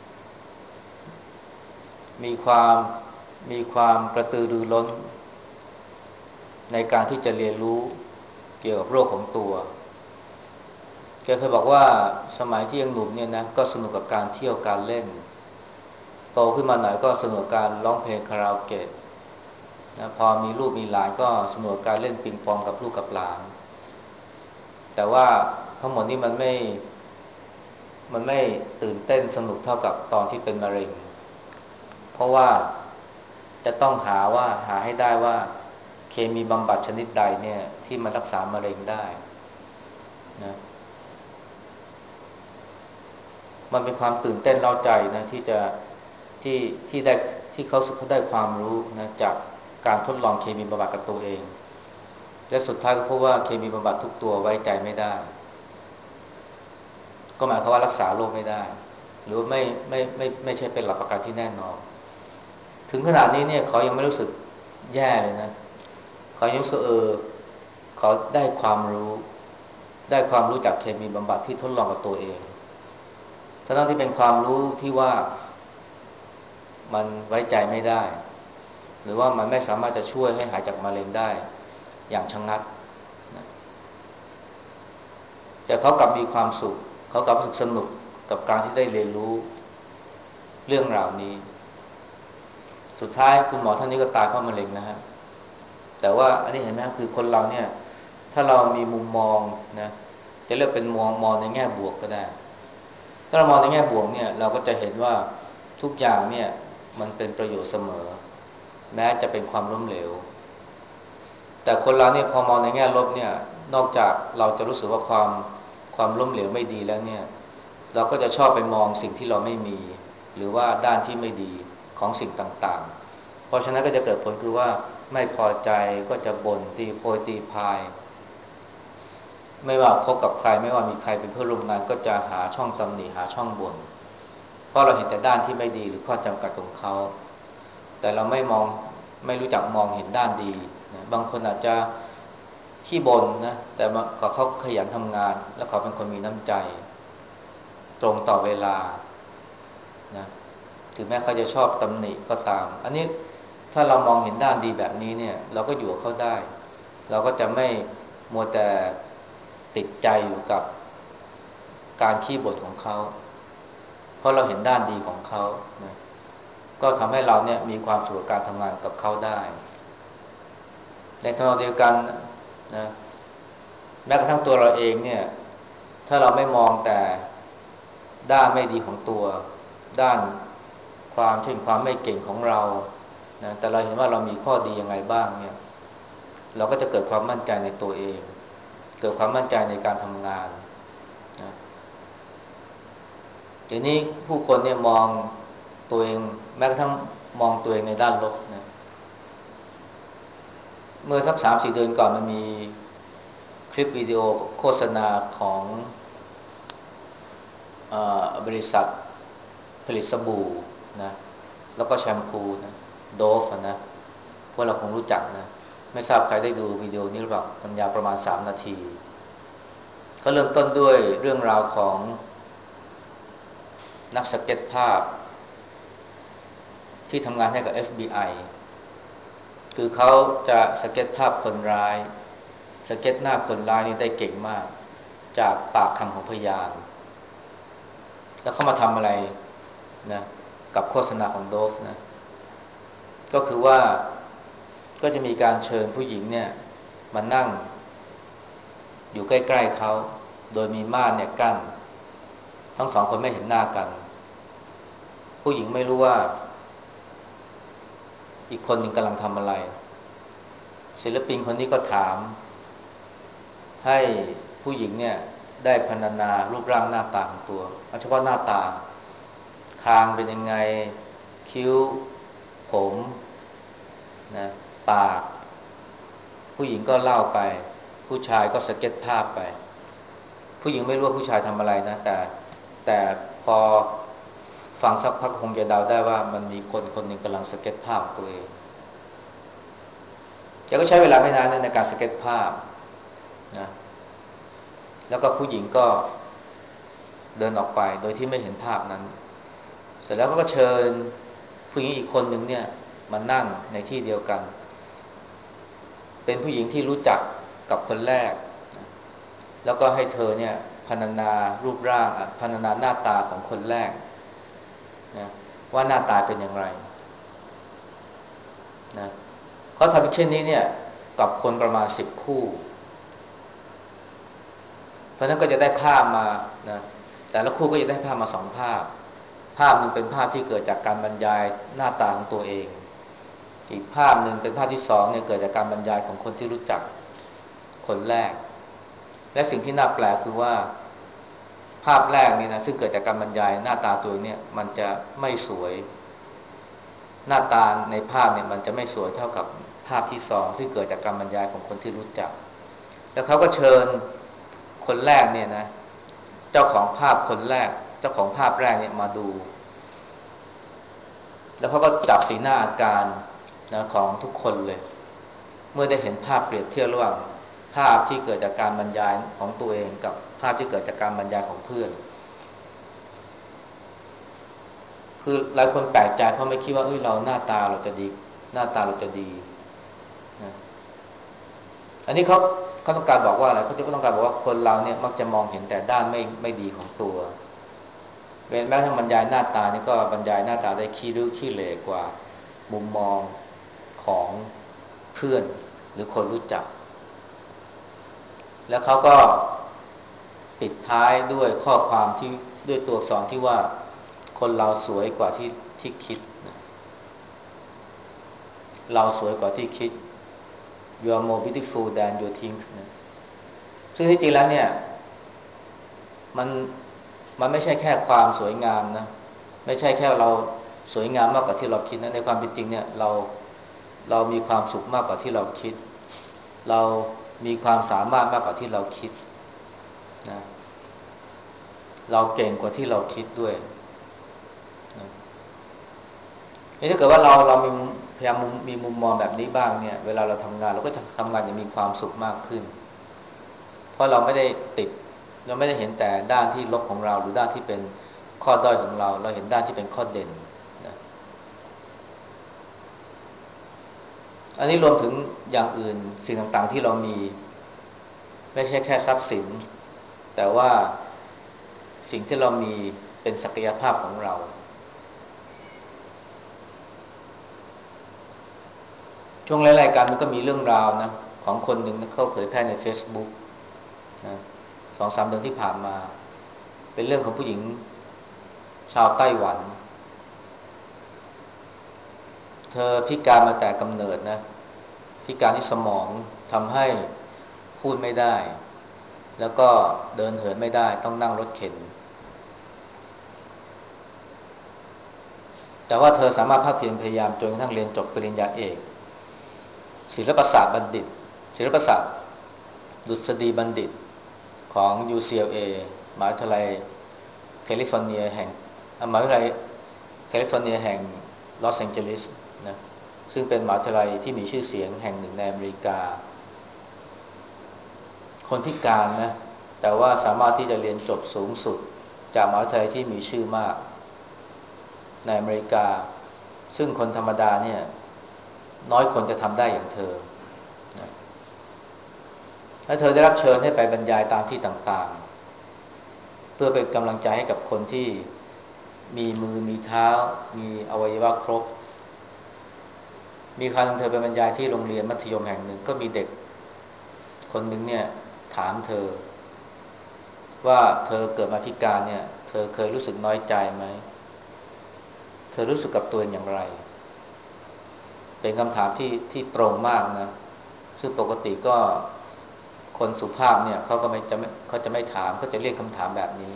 มีความมีความกระตือรือร้นในการที่จะเรียนรู้เกี่ยวกับโรคของตัวแกเคยบอกว่าสมัยที่ยังหนุ่มเนี่ยนะก็สนุกกับการเที่ยวการเล่นโตขึ้นมาหน่อยก็สนุกกับการร้องเพลงคาราโอเกะนะพอมีลูกมีหลานก็สนุกกับการเล่นปิงปองกับลูกกับหลานแต่ว่าทั้งหมดนี้มันไม่มันไม่ตื่นเต้นสนุกเท่ากับตอนที่เป็นมะเร็งเพราะว่าจะต้องหาว่าหาให้ได้ว่าเคมีบำบัดชนิดใดเนี่ยที่มันรักษามะเร็งได้นะมันเป็นความตื่นเต้นเร้าใจนะที่จะที่ที่ได้ที่เขาเขาได้ความรู้นะจากการทดลองเคมีบำบัดกับตัวเองและสุดท้ายก็พบว่าเคมีบำบัดทุกตัวไว้ใจไม่ได้ก็หมายความว่ารักษาโรคไม่ได้หรือไม่ไม่ไม่ไม่ใช่เป็นหลักประกันที่แน่นอนถึงขนาดนี้เนี่ยเขายังไม่รู้สึกแย่เลยนะเขายังรู้สึกเออเขาได้ความรู้ได้ความรู้จากเคมีบำบัดที่ทดลองกับตัวเองทั้งที่เป็นความรู้ที่ว่ามันไว้ใจไม่ได้หรือว่ามันไม่สามารถจะช่วยให้หายจากมะเร็งได้อย่างชะงักนะแต่เขากลับมีความสุขเขากลับรู้สึกสนุกกับการที่ได้เรียนรู้เรื่องราวนี้สุดท้ายคุณหมอท่านนี้ก็ตายเพราะมะเร็งนะฮะแต่ว่าอันนี้เห็นไหมคือคนเราเนี่ยถ้าเรามีมุมมองนะจะเรียกเป็นมองมองในแง่บวกก็ได้ถ้าเรามองในแง่บวกเนี่ยเราก็จะเห็นว่าทุกอย่างเนี่ยมันเป็นประโยชน์เสมอแม้จะเป็นความล้มเหลวแต่คนเราเนี่ยพอมองในแง่ลบเนี่ยนอกจากเราจะรู้สึกว่าความความล้มเหลวไม่ดีแล้วเนี่ยเราก็จะชอบไปมองสิ่งที่เราไม่มีหรือว่าด้านที่ไม่ดีของสิ่งต่างๆเพราะฉะนั้นก็จะเกิดผลคือว่าไม่พอใจก็จะบ่นตีโพยตีพายไม่ว่าคบกับใครไม่ว่ามีใครเป็นเพื่อนร่วมงานก็จะหาช่องตำหนิหาช่องบ่นเพราะเราเห็นแต่ด้านที่ไม่ดีหรือข้อจำกัดของเขาแต่เราไม่มองไม่รู้จักมองเห็นด้านดีนะบางคนอาจจะขี้บ่นนะแต่เขาขยันทำงานและเขาเป็นคนมีน้ำใจตรงต่อเวลานะถึงแม้เขาจะชอบตำหนิก็ตามอันนี้ถ้าเรามองเห็นด้านดีแบบนี้เนี่ยเราก็อยู่กับเขาได้เราก็จะไม่มัวแต่ติดใจอยู่กับการขี้บ่นของเขาเพราะเราเห็นด้านดีของเขานะก็ทำให้เราเนี่ยมีความสุขกับการทำงานกับเขาได้ในทางเดียวกันนะแม้กระทั่งตัวเราเองเนี่ยถ้าเราไม่มองแต่ด้านไม่ดีของตัวด้านความเช่นความไม่เก่งของเรานะแต่เราเห็นว่าเรามีข้อดียังไงบ้างเนี่ยเราก็จะเกิดความมั่นใจในตัวเองเกิดความมั่นใจในการทำงานนะทีนี้ผู้คนเนี่ยมองตัวเองแม้กระทั่งมองตัวเองในด้านลบนะเมื่อสักสามสี่เดือนก่อนมันมีคลิปวิดีโอโฆษณาของเอ่อบริษัทผลิตสบู่นะแล้วก็แชมพูนะโดฟนะพวกเราคงรู้จักนะไม่ทราบใครได้ดูวิดีโอนี้หรือเปล่ามันยาวประมาณสามนาทีเขาเริ่มต้นด้วยเรื่องราวของนักสเก็ตภาพที่ทำงานให้กับ เอฟ บี ไอ คือเขาจะสเก็ตภาพคนร้ายสเก็ตหน้าคนร้ายนี่ได้เก่งมากจากปากคำของพยานแล้วเขามาทำอะไรนะกับโฆษณาของโดฟนะก็คือว่าก็จะมีการเชิญผู้หญิงเนี่ยมานั่งอยู่ใกล้ๆเขาโดยมีม่านเนี่ยกั้นทั้งสองคนไม่เห็นหน้ากันผู้หญิงไม่รู้ว่าอีกคนหนึ่งกำลังทำอะไรศิลปินคนนี้ก็ถามให้ผู้หญิงเนี่ยได้พรรณนารูปร่างหน้าตาของตัวเอาเฉพาะหน้าตาคางเป็นยังไงคิ้วผมนะปากผู้หญิงก็เล่าไปผู้ชายก็สเก็ตภาพไปผู้หญิงไม่รู้ว่าผู้ชายทำอะไรนะแต่แต่พอฟังสักพักคงจะเดาได้ว่ามันมีคนคนหนึ่งกำลังสเก็ตภาพตัวเองแกก็ใช้เวลาไม่นานในการสเก็ตภาพนะแล้วก็ผู้หญิงก็เดินออกไปโดยที่ไม่เห็นภาพนั้นเสร็จแล้วก็เชิญผู้หญิงอีกคนหนึ่งเนี่ยมานั่งในที่เดียวกันเป็นผู้หญิงที่รู้จักกับคนแรกแล้วก็ให้เธอเนี่ยพรรณนารูปร่างพรรณนาหน้าตาของคนแรกนะว่าหน้าตาเป็นอย่างไรนะเขาทำเช่นนี้เนี่ยกับคนประมาณสิบคู่เพราะนั้นก็จะได้ภาพมานะแต่ละคู่ก็จะได้ภาพมาสองภาพภาพหนึ่งเป็นภาพที่เกิดจากการบรรยายหน้าตาของตัวเองอีกภาพหนึ่งเป็นภาพที่สองเนี่ยเกิดจากการบรรยายของคนที่รู้จักคนแรกและสิ่งที่น่าแปลกคือว่าภาพแรกนี่นะซึ่งเกิดจากการบรรยายหน้าตาตัวเนี่ยมันจะไม่สวยหน้าตาในภาพเนี่ยมันจะไม่สวยเท่ากับภาพที่สองซึ่งเกิดจากการบรรยายของคนที่รู้จักแล้วเขาก็เชิญคนแรกเนี่ยนะเจ้าของภาพคนแรกเจ้าของภาพแรกเนี่ยมาดูแล้วเขาก็จับสีหน้าอาการนะของทุกคนเลยเมื่อได้เห็นภาพเปรียบเทียบระหว่างภาพที่เกิดจากการบรรยายของตัวเองกับภาพที่เกิดจากการบรรยายของเพื่อนคือหลายคนแปลกใจเพราะไม่คิดว่าเอ้ยเราหน้าตาเราจะดีหน้าตาเราจะดีนะอันนี้เขาเขาต้องการบอกว่าอะไรเขาจะต้องการบอกว่าคนเราเนี่ยมักจะมองเห็นแต่ด้านไม่ไม่ดีของตัวแม้ทั้งบรรยายหน้าตานี่ก็บรรยายหน้าตาได้ขี้ริ้วขี้เหร่กว่ามุมมองของเพื่อนหรือคนรู้จักแล้วเขาก็ปิดท้ายด้วยข้อความที่ด้วยตัวอักษรที่ว่าคนเราสวยกว่าที่ที่คิดเราสวยกว่าที่คิด you are more beautiful than you think นะซึ่งที่จริงแล้วเนี่ยมันมันไม่ใช่แค่ความสวยงามนะไม่ใช่แค่เราสวยงามมากกว่าที่เราคิดนะในความเป็นจริงเนี่ยเราเรามีความสุขมากกว่าที่เราคิดเรามีความสามารถมากกว่าที่เราคิดนะเราเก่งกว่าที่เราคิดด้วยนะถ้าเกิดว่าเราเรามีพยายามมีมุมมองแบบนี้บ้างเนี่ยเวลาเราทำงานเราก็จะทำงานอย่างมีความสุขมากขึ้นเพราะเราไม่ได้ติดเราไม่ได้เห็นแต่ด้านที่ลบของเราหรือด้านที่เป็นข้อด้อยของเราเราเห็นด้านที่เป็นข้อเด่นนะอันนี้รวมถึงอย่างอื่นสิ่งต่างๆที่เรามีไม่ใช่แค่ทรัพย์สินแต่ว่าสิ่งที่เรามีเป็นศักยภาพของเราช่วงรายการมันก็มีเรื่องราวนะของคนหนึ่งเขาเผยแพร่ใน Facebook นะสองสามเดือนที่ผ่านมาเป็นเรื่องของผู้หญิงชาวไต้หวันเธอพิการมาแต่กำเนิดนะพิการที่สมองทำให้พูดไม่ได้แล้วก็เดินเหินไม่ได้ต้องนั่งรถเข็นแต่ว่าเธอสามารถภาคเพียรพยายามจนกระทั่งเรียนจบปริญญาเอกศิลปศาสตร์บัณฑิตศิลปศาสตร์ดุษฎีบัณฑิตของ ยู ซี แอล เอ มหาวิทยาลัยแคลิฟอร์เนียแห่งมหาวิทยาลัยแคลิฟอร์เนียแห่งลอสแองเจลิสนะซึ่งเป็นมหาวิทยาลัยที่มีชื่อเสียงแห่งหนึ่งในอเมริกาคนพิการนะแต่ว่าสามารถที่จะเรียนจบสูงสุดจากมหาวิทยาลัยที่มีชื่อมากในอเมริกาซึ่งคนธรรมดาเนี่ยน้อยคนจะทำได้อย่างเธอนะและเธอได้รับเชิญให้ไปบรรยายตามที่ต่างๆเพื่อเป็นกำลังใจให้กับคนที่มีมือมีเท้ามีอวัยวะครบมีครั้งเธอไปบรรยายที่โรงเรียนมัธยมแห่งหนึ่งก็มีเด็กคนหนึ่งเนี่ยถามเธอว่าเธอเกิดมาพิการเนี่ยเธอเคยรู้สึกน้อยใจไหมเธอรู้สึกกับตัวเองอย่างไรเป็นคำถามที่ที่ตรงมากนะซึ่งปกติก็คนสุภาพเนี่ยเขาก็ไม่จะไม่เขาจะไม่ถามก็จะเรียกคำถามแบบนี้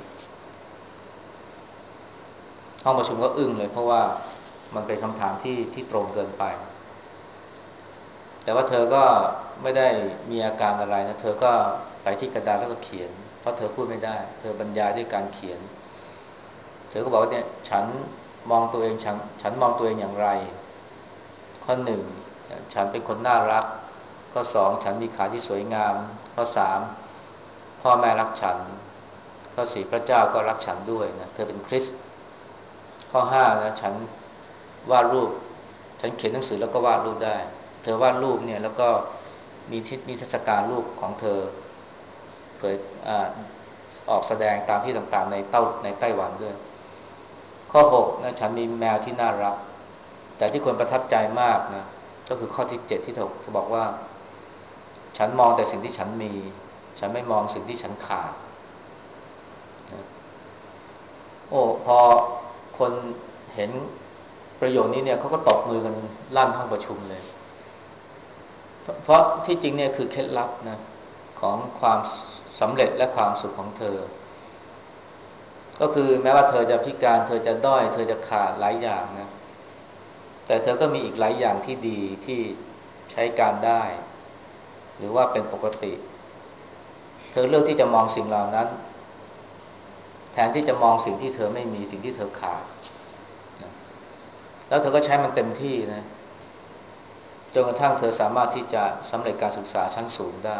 ห้องประชุมก็อึ้งเลยเพราะว่ามันเป็นคำถามที่ที่ตรงเกินไปแต่ว่าเธอก็ไม่ได้มีอาการอะไรนะเธอก็ไปที่กระดานแล้วก็เขียนเพราะเธอพูดไม่ได้เธอบรรยายด้วยการเขียนเธอก็บอกว่าเนี่ยฉันมองตัวเองฉันฉันมองตัวเองอย่างไรข้อหนึ่งฉันเป็นคนน่ารักข้อสองฉันมีขาที่สวยงามข้อสามพ่อแม่รักฉันข้อสี่พระเจ้าก็รักฉันด้วยนะเธอเป็นคริสต์ข้อห้านะฉันวาดรูปฉันเขียนหนังสือแล้วก็วาดรูปได้เธอวาดรูปเนี่ยแล้วก็มีทิศนิทรรศการรูปของเธอเผยอ่าออกแสดงตามที่ต่างๆในเต้าในไต้หวันด้วยข้อหกนะฉันมีแมวที่น่ารักแต่ที่คนประทับใจมากนะก็คือข้อที่เจ็ดที่เธอเธอบอกว่าฉันมองแต่สิ่งที่ฉันมีฉันไม่มองสิ่งที่ฉันขาดนะโอ้พอคนเห็นประโยคนี้เนี่ยเขาก็ตบมือกันลั่นห้องประชุมเลยเพราะเพราะที่จริงเนี่ยคือเคล็ดลับนะของความสำเร็จและความสุขของเธอก็คือแม้ว่าเธอจะพิการเธอจะด้อยเธอจะขาดหลายอย่างนะแต่เธอก็มีอีกหลายอย่างที่ดีที่ใช้การได้หรือว่าเป็นปกติเธอเลือกที่จะมองสิ่งเหล่านั้นแทนที่จะมองสิ่งที่เธอไม่มีสิ่งที่เธอขาดนะแล้วเธอก็ใช้มันเต็มที่นะจนกระทั่งเธอสามารถที่จะสำเร็จการศึกษาชั้นสูงได้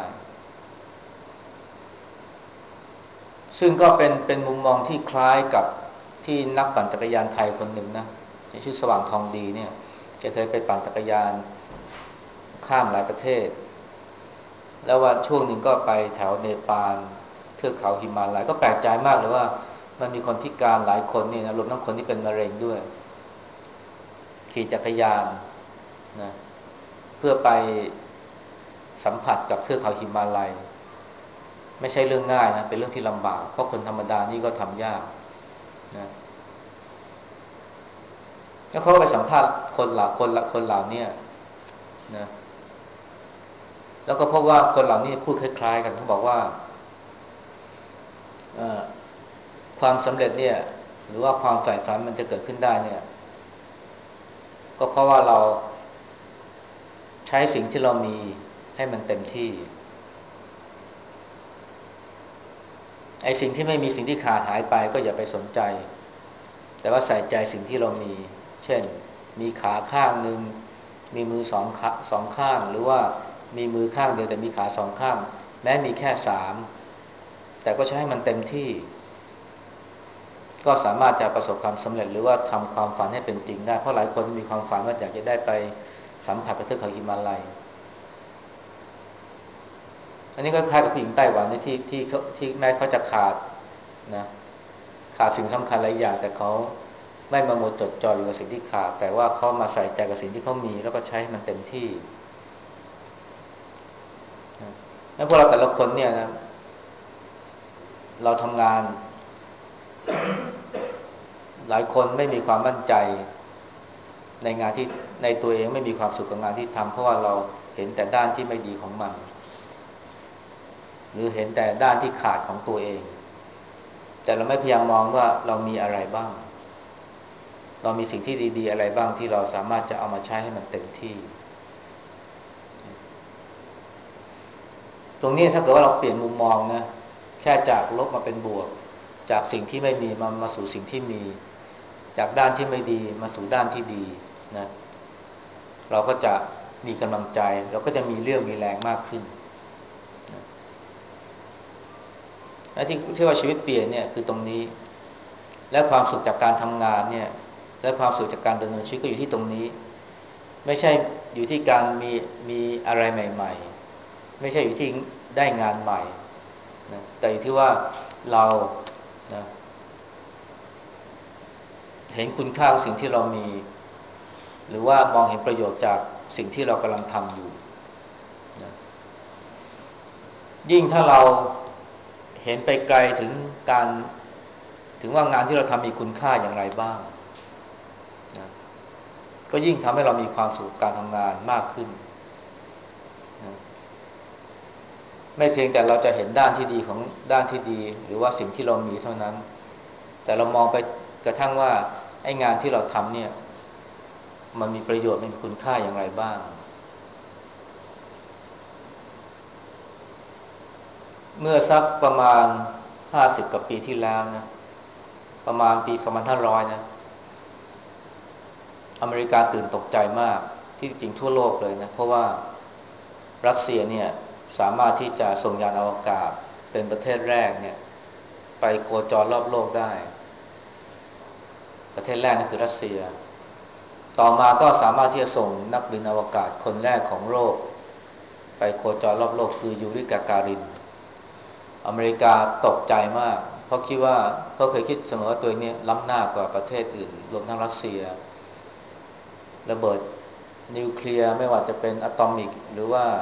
ซึ่งก็เป็นเป็นมุมมองที่คล้ายกับที่นักปั่นจักรยานไทยคนหนึ่งนะชื่อสว่างทองดีเนี่ยแกเคยไปปั่นจักรยานข้ามหลายประเทศแล้วว่าช่วงหนึ่งก็ไปแถวเนปาลเทือกเขาหิมาลัยก็แปลกใจมากเลยว่ามันมีคนพิการหลายคนนี่นะรวมทั้งคนที่เป็นมะเร็งด้วยขี่จักรยานนะเพื่อไปสัมผัสกับเทือกเขาหิมาลัยไม่ใช่เรื่องง่ายนะเป็นเรื่องที่ลำบากเพราะคนธรรมดานี่ก็ทำยากนะแล้วเขาก็ไปสัมภาษณ์คนหลายคนละคนเหล่านี้นะแล้วก็พบว่าคนเหล่านี้พูดคล้ายๆกันเขาบอกว่าความสำเร็จเนี่ยหรือว่าความใฝ่ฝันมันจะเกิดขึ้นได้เนี่ยก็เพราะว่าเราใช้สิ่งที่เรามีให้มันเต็มที่ไอ้สิ่งที่ไม่มีสิ่งที่ขาดหายไปก็อย่าไปสนใจแต่ว่าใส่ใจสิ่งที่เรามีเช่นมีขาข้างหนึ่งมีมือสองขาสองข้างหรือว่ามีมือข้างเดียวแต่มีขาสองข้างแม้มีแค่สามแต่ก็ใช้ให้มันเต็มที่ก็สามารถจะประสบความสำเร็จหรือว่าทำความฝันให้เป็นจริงได้เพราะหลายคนมีความฝันว่าอยากจะได้ไปสัมผัสกับเทือกเขาหิมาลัยอันนี้ก็คล้ายกับผู้หญิงไต้หวันที่ที่เขาที่แม้เขาจะขาดนะขาดสิ่งสำคัญหลายอย่างแต่เขาไม่มาหมดจดจ่ออยู่กับสิ่งที่ขาดแต่ว่าเขามาใส่ใจกับสิ่งที่เขามีแล้วก็ใช้ให้มันเต็มที่นะแล้วพวกเราแต่ละคนเนี่ยนะเราทำงานหลายคนไม่มีความมั่นใจในงานที่ในตัวเองไม่มีความสุขกับงานที่ทำเพราะว่าเราเห็นแต่ด้านที่ไม่ดีของมันหรือเห็นแต่ด้านที่ขาดของตัวเองแต่เราไม่พยายามมองว่าเรามีอะไรบ้างเรามีสิ่งที่ดีๆอะไรบ้างที่เราสามารถจะเอามาใช้ให้มันเต็มที่ตรงนี้ถ้าเกิดว่าเราเปลี่ยนมุมมองนะแค่จากลบมาเป็นบวกจากสิ่งที่ไม่มีมามาสู่สิ่งที่มีจากด้านที่ไม่ดีมาสู่ด้านที่ดีนะเราก็จะมีกำลังใจเราก็จะมีเรี่ยวมีแรงมากขึ้นนะและที่ที่ว่าชีวิตเปลี่ยนเนี่ยคือตรงนี้และความสุขจากการทำงานเนี่ยและความสุขจากการดำเนินชีวิตก็อยู่ที่ตรงนี้ไม่ใช่อยู่ที่การมีมีอะไรใหม่ๆไม่ใช่อยู่ที่ได้งานใหม่นะแต่อยู่ที่ว่าเรานะเห็นคุณค่าของสิ่งที่เรามีหรือว่ามองเห็นประโยชน์จากสิ่งที่เรากำลังทำอยู่นะยิ่งถ้าเราเห็นไปไกลถึงการถึงว่างานที่เราทำมีคุณค่าอย่างไรบ้างนะก็ยิ่งทำให้เรามีความสุขกับการทำงานมากขึ้นนะไม่เพียงแต่เราจะเห็นด้านที่ดีของด้านที่ดีหรือว่าสิ่งที่เรามีเท่านั้นแต่เรามองไปกระทั่งว่าไอ้งานที่เราทำเนี่ยมันมีประโยชน์มันมีคุณค่าอย่างไรบ้างเมื่อสักประมาณห้าสิบกว่าปีที่แล้วนะประมาณปีสองพันห้าร้อยนะอเมริกาตื่นตกใจมากที่จริงทั่วโลกเลยนะเพราะว่ารัสเซียเนี่ยสามารถที่จะส่งยานอวกาศเป็นประเทศแรกเนี่ยไปโคจรรอบโลกได้ประเทศแรกนั่นคือรัสเซียต่อมาก็สามารถที่จะส่งนักบินอวกาศคนแรกของโลกไปโคจรรอบโลกคือยูริกาการินอเมริกาตกใจมากเพราะคิดว่าเขาเคยคิดเสมอว่าตัวเองเนี่ยล้ำหน้ากว่าประเทศอื่นรวมทั้งรัสเซียระเบิดนิวเคลียร์ไม่ว่าจะเป็นอะตอมิกหรือว่า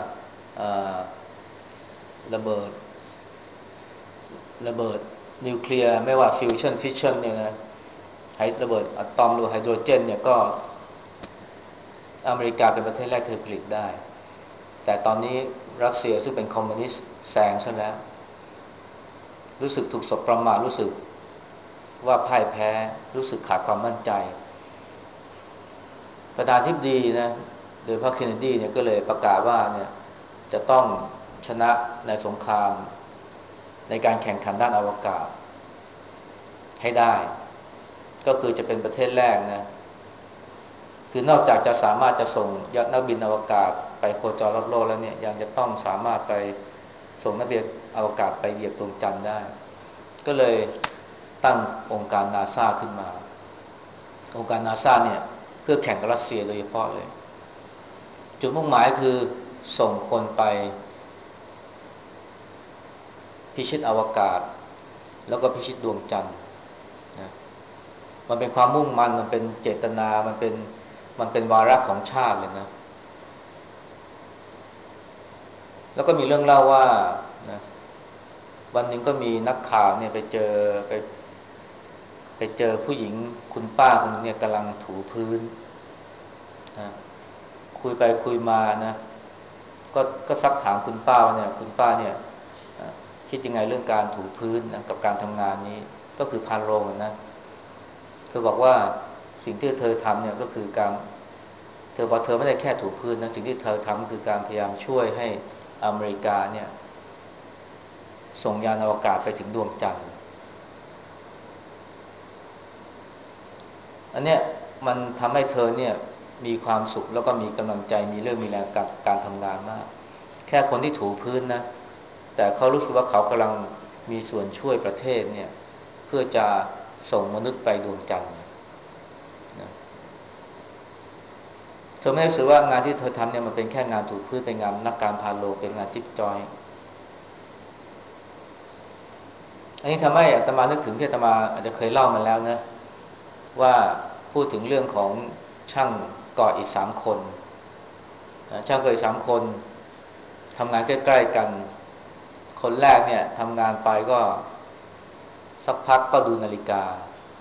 ระเบิดระเบิดนิวเคลียร์ไม่ว่าฟิวชั่นฟิชชันเนี่ยนะไฮระเบิดอะตอมหรือไฮโดรเจนเนี่ยก็อเมริกาเป็นประเทศแรกที่ผลิตได้แต่ตอนนี้รัสเซียซึ่งเป็นคอมมิวนิสต์แซงซะแล้วรู้สึกถูกสบประมาทรู้สึกว่าพ่ายแพ้รู้สึกขาดความมั่นใจประธานาธิบดีนะโดยพรรคเคนเนดีเนี่ยก็เลยประกาศว่าเนี่ยจะต้องชนะในสงครามในการแข่งขันด้านอวกาศให้ได้ก็คือจะเป็นประเทศแรกนะคือนอกจากจะสามารถจะส่งยนักบินอวกาศไปโคจรรอบโลกแล้วเนี่ยยังจะต้องสามารถไปส่งนักบินอวกาศไปเหยียบดวงจันทร์ได้ก็เลยตั้งองค์การนาซาขึ้นมาองค์การนาซาเนี่ยเพื่อแข่งกับรัสเซียโดยเฉพาะเลยจุดมุ่งหมายคือส่งคนไปพิชิตอวกาศแล้วก็พิชิตดวงจันทร์นะมันเป็นความมุ่งมั่นมันเป็นเจตนามันเป็นมันเป็นวาระของชาติเลยนะแล้วก็มีเรื่องเล่าว่านะวันหนึ่งก็มีนักข่าวเนี่ยไปเจอไปไปเจอผู้หญิงคุณป้าคนนึงเนี่ยกำลังถูพื้นนะคุยไปคุยมานะก็ก็ซักถามคุณป้าว่าเนี่ยคุณป้าเนี่ยคิดยังไงเรื่องการถูพื้นนะกับการทำงานนี้ก็คือพานโรงนะเธอบอกว่าสิ่งที่เธอทำเนี่ยก็คือการเธอบอกเธอไม่ได้แค่ถูพื้นนะสิ่งที่เธอทำก็คือการพยายามช่วยให้อเมริกาเนี่ยส่งยานอวกาศไปถึงดวงจันทร์อันเนี้ยมันทำให้เธอเนี่ยมีความสุขแล้วก็มีกำลังใจมีเรื่องมีแรงกับการทำงานมากแค่คนที่ถูพื้นนะแต่เขารู้สึกว่าเขากำลังมีส่วนช่วยประเทศเนี่ยเพื่อจะส่งมนุษย์ไปดวงจันทร์นะเธอไม่รู้สึกว่างานที่เธอทำเนี่ยมันเป็นแค่งานถูพื้นเป็นงานนักการพาโลเป็นงานจิ๊บจอยอันนี้ทำให้อาตมานึกถึงที่อาตมาอาจจะเคยเล่ามาแล้วนะว่าพูดถึงเรื่องของช่างก่ออิฐสามคนช่างก่ออิฐสามคนทำงานใกล้ๆกันคนแรกเนี่ยทำงานไปก็สักพักก็ดูนาฬิกา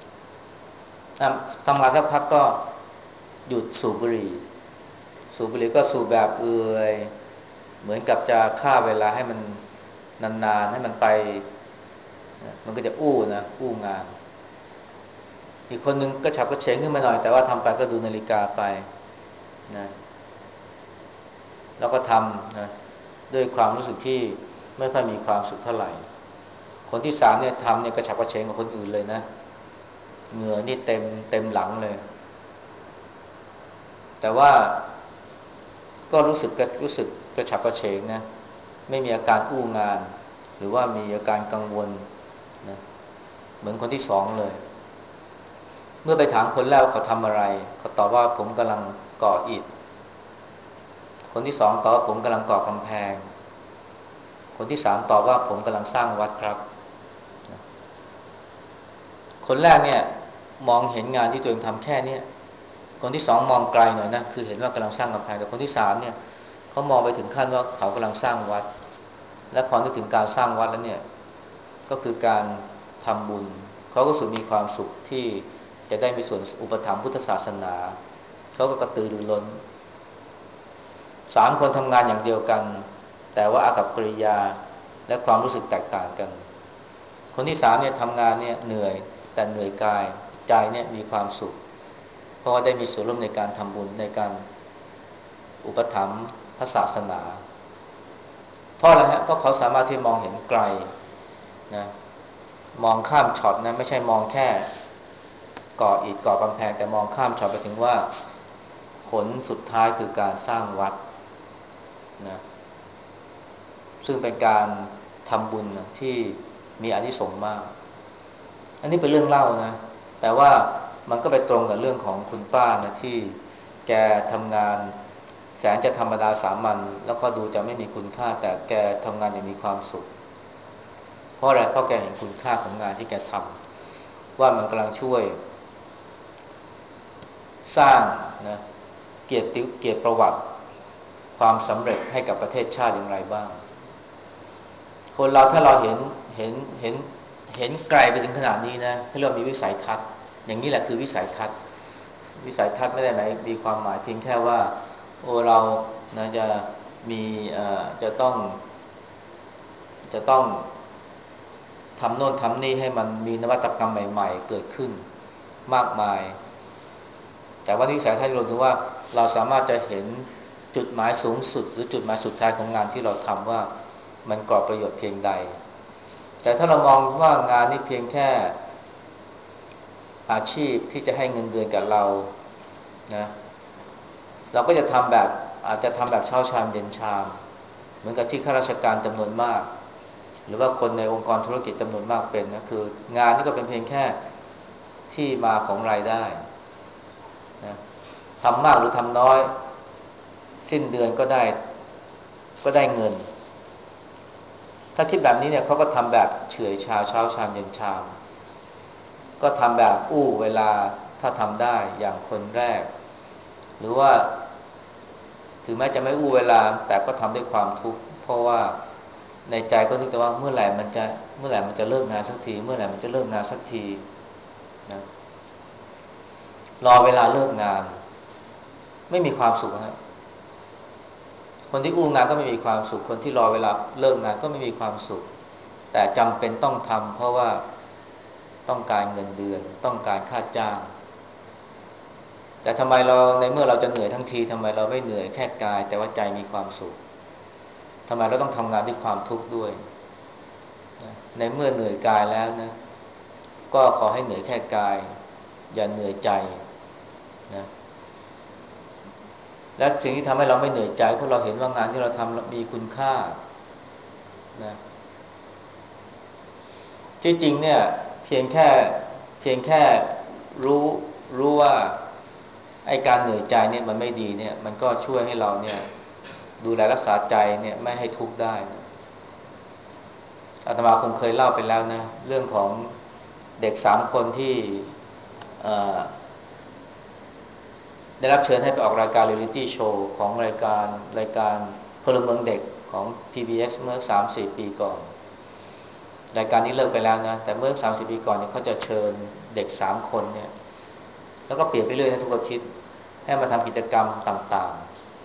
ทำงานสักพักก็หยุดสูบบุหรี่สูบบุหรี่ก็สูบแบบเอื่อยเหมือนกับจะฆ่าเวลาให้มันนานๆให้มันไปมันก็จะอู้นะอู้งานอีกคนนึงก็ฉับก็เฉงขึ้นมาหน่อยแต่ว่าทำไปก็ดูนาฬิกาไปนะแล้วก็ทำนะด้วยความรู้สึกที่ไม่ค่อยมีความสุขเท่าไหร่คนที่สามเนี่ยทำเนี่ยกระฉับกระเฉงกับคนอื่นเลยนะเหงื่อนี่เต็มเต็มหลังเลยแต่ว่าก็รู้สึกรู้สึกกระฉับกระเฉงนะไม่มีอาการอู้งานหรือว่ามีอาการกังวลนะเหมือนคนที่สองเลยเมื่อไปถามคนแรกเขาทำอะไรเขาตอบว่าผมกำลังก่ออิฐคนที่สองตอบว่าผมกำลังก่อกำแพงคนที่สามตอบว่าผมกำลังสร้างวัดครับคนแรกเนี่ยมองเห็นงานที่ตัวเองทำแค่นี้คนที่สองมองไกลหน่อยนะคือเห็นว่ากำลังสร้างกำแพงแต่คนที่สามเนี่ยเขามองไปถึงขั้นว่าเขากำลังสร้างวัดและพอนึกถึงการสร้างวัดแล้วเนี่ยก็คือการทำบุญเขาก็รู้สึกมีความสุขที่จะได้มีส่วนอุปถัมภ์พุทธศาสนาเขาก็กระตือรือร้นสามคนทำงานอย่างเดียวกันแต่ว่าอากัปกิริยาและความรู้สึกแตกต่างกันคนที่สามเนี่ยทำงานเนี่ยเหนื่อยแต่เหนื่อยกายใจเนี่ยมีความสุขเพราะว่าได้มีส่วนร่วมในการทำบุญในการอุปถัมภ์พระศาสนาเพราะอะไรฮะเพราะเขาสามารถที่มองเห็นไกลนะมองข้ามช็อตนะไม่ใช่มองแค่ก่ออิฐก่อกำแพงแต่มองข้ามช็อตไปถึงว่าผลสุดท้ายคือการสร้างวัดนะซึ่งเป็นการทำบุญนะที่มีอานิสงส์มากอันนี้เป็นเรื่องเล่านะแต่ว่ามันก็ไปตรงกับเรื่องของคุณป้านะที่แกทำงานแสนจะธรรมดาสามัญแล้วก็ดูจะไม่มีคุณค่าแต่แกทำงานอย่างมีความสุขเพราะอะไรเพราะแกเห็นคุณค่าของงานที่แกทำว่ามันกำลังช่วยสร้างนะเกียรติเกียรติประวัติความสำเร็จให้กับประเทศชาติอย่างไรบ้างคนเราถ้าเราเห็นเห็นเห็นเห็นไกลไปถึงขนาดนี้นะให้เรามีวิสัยทัศน์อย่างนี้แหละคือวิสัยทัศน์วิสัยทัศน์ไม่ได้หมายมีความหมายเพียงแค่ว่าโอ้เรานะจะมีเอ่อจะต้องจะต้องทำโน่นทำนี่ให้มันมีนวัตกรรมใหม่ๆเกิดขึ้นมากมายแต่ว่าวิสัยทัศน์เราถือว่าเราสามารถจะเห็นจุดหมายสูงสุดหรือจุดหมายสุดท้ายของงานที่เราทำว่ามันก่อประโยชน์เพียงใดแต่ถ้าเรามองว่างานนี้เพียงแค่อาชีพที่จะให้เงินเดือนกับเรานะเราก็จะทำแบบอาจจะทำแบบเช้าชามเย็นชามเหมือนกับที่ข้าราชการจำนวนมากหรือว่าคนในองค์กรธุรกิจจำนวนมากเป็นนะคืองานนี้ก็เป็นเพียงแค่ที่มาของรายได้นะทำมากหรือทำน้อยสิ้นเดือนก็ได้ก็ได้เงินถ้าคิดแบบนี้เนี่ยเขาก็ทำแบบเฉื่อยชามเช้าชามเย็นชามก็ทำแบบอู้เวลาถ้าทำได้อย่างคนแรกหรือว่าถึงแม้จะไม่อู้เวลาแต่ก็ทำด้วยความทุกข์เพราะว่าในใจก็นึกแต่ว่าเมื่อไหร่มันจะเมื่อไหร่มันจะเลิกงานสักทีเมื่อไหร่มันจะเลิกงานสักทีนะรอเวลาเลิกงานไม่มีความสุขครับคนที่อู้งานก็ไม่มีความสุขคนที่รอเวลาเลิกงานก็ไม่มีความสุขแต่จำเป็นต้องทำเพราะว่าต้องการเงินเดือนต้องการค่าจ้างแต่ทำไมเราในเมื่อเราจะเหนื่อยทั้งทีทำไมเราไม่เหนื่อยแค่กายแต่ว่าใจมีความสุขทำไมเราต้องทำงานด้วยความทุกข์ด้วยนะในเมื่อเหนื่อยกายแล้วนะก็ขอให้เหนื่อยแค่กายอย่าเหนื่อยใจนะและสิ่งที่ทำให้เราไม่เหนื่อยใจเพราะเราเห็นว่างานที่เราทำมีคุณค่านะที่จริงเนี่ยเพียงแค่เพียงแค่รู้รู้ว่าไอ้การเหนื่อยใจเนี่ยมันไม่ดีเนี่ยมันก็ช่วยให้เราเนี่ยดูแลรักษาใจเนี่ยไม่ให้ทุกข์ได้นะอาตมาคงเคยเล่าไปแล้วนะเรื่องของเด็กสามคนที่ได้รับเชิญให้ไปออกรายการเรียลลิตี้โชว์ของรายการรายการพลเมืองเด็กของ พี บี เอส เมื่อ สามถึงสี่ ปีก่อนรายการนี้เลิกไปแล้วนะแต่เมื่อ สามถึงสี่ ปีก่อนเนี่ยเขาจะเชิญเด็กสามคนเนี่ยแล้วก็เปลี่ยนไปเรื่อยนะทุกอาทิตย์ให้มาทำกิจกรรมต่าง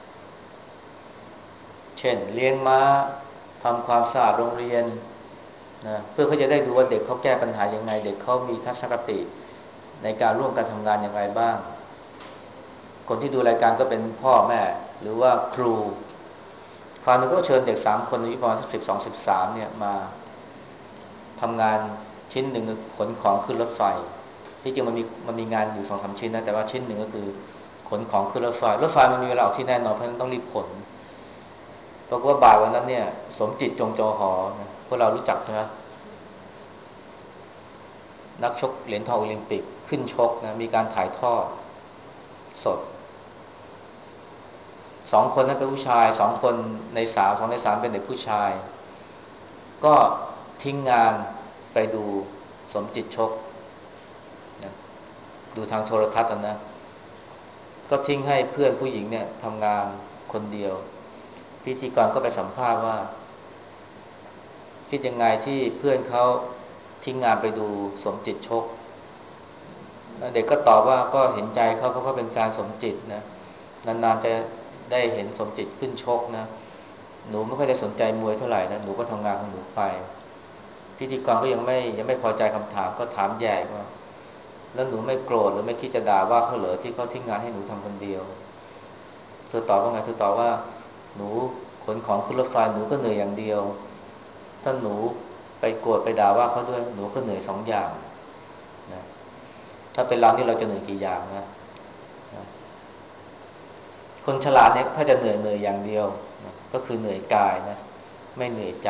ๆเช่นเลี้ยงม้าทำความสะอาดโรงเรียนนะเพื่อเขาจะได้ดูว่าเด็กเขาแก้ปัญหายังไงเด็กเขามีทัศนคติในการร่วมกันทำงานอย่างไรบ้างคนที่ดูรายการก็เป็นพ่อแม่หรือว่าครูคราวนึงก็เชิญเด็กสามคนอายุประมาณสักสิบสองสิบสามเนี่ยมาทำงานชิ้นหนึ่งขนของขึ้นรถไฟที่จริงมันมีมันมีงานอยู่สองสามชิ้นนะแต่ว่าชิ้นหนึ่งก็คือขนของขึ้นรถไฟรถไฟมันมีเวลาออกที่แน่นอนเพราะฉะนั้นต้องรีบขนปรากฏว่าบ่ายวันนั้นเนี่ยสมจิตจงจอหอนะพวกเรารู้จักใช่ไหมนักชกเหรียญทองโอลิมปิกขึ้นชกนะมีการถ่ายทอดสดสองคนนั้นเป็นผู้ชายสองคนในสามสองในสามเป็นเด็กผู้ชายก็ทิ้งงานไปดูสมจิตชกนะดูทางโทรทัศน์นะก็ทิ้งให้เพื่อนผู้หญิงเนี่ยทำงานคนเดียวพิธีกรก็ไปสัมภาษณ์ว่าคิดยังไงที่เพื่อนเขาทิ้งงานไปดูสมจิตชกเด็กก็ตอบว่าก็เห็นใจเขาเพราะเขาเป็นแฟนสมจิตนะนานๆจะได้เห็นสมจิตขึ้นชกนะหนูไม่ค่อยได้สนใจมวยเท่าไหร่นะหนูก็ทำงานของหนูไปพิธีกรก็ยังไม่ยังไม่พอใจคำถามก็ถามแย่ว่าแล้วหนูไม่โกรธหรือไม่คิดจะด่าว่าเขาเหรอที่เขาทิ้งงานให้หนูทำคนเดียวเธอตอบว่าไงเธอตอบว่าหนูขนของขึ้นรถไฟหนูก็เหนื่อยอย่างเดียวถ้าหนูไปโกรธไปด่าว่าเขาด้วยหนูก็เหนื่อยสองอย่างนะถ้าเป็นเรานี่เราจะเหนื่อยกี่อย่างนะนะคนฉลาดเนี่ยถ้าจะเหนื่อยเหนื่อยอย่างเดียวนะก็คือเหนื่อยกายนะไม่เหนื่อยใจ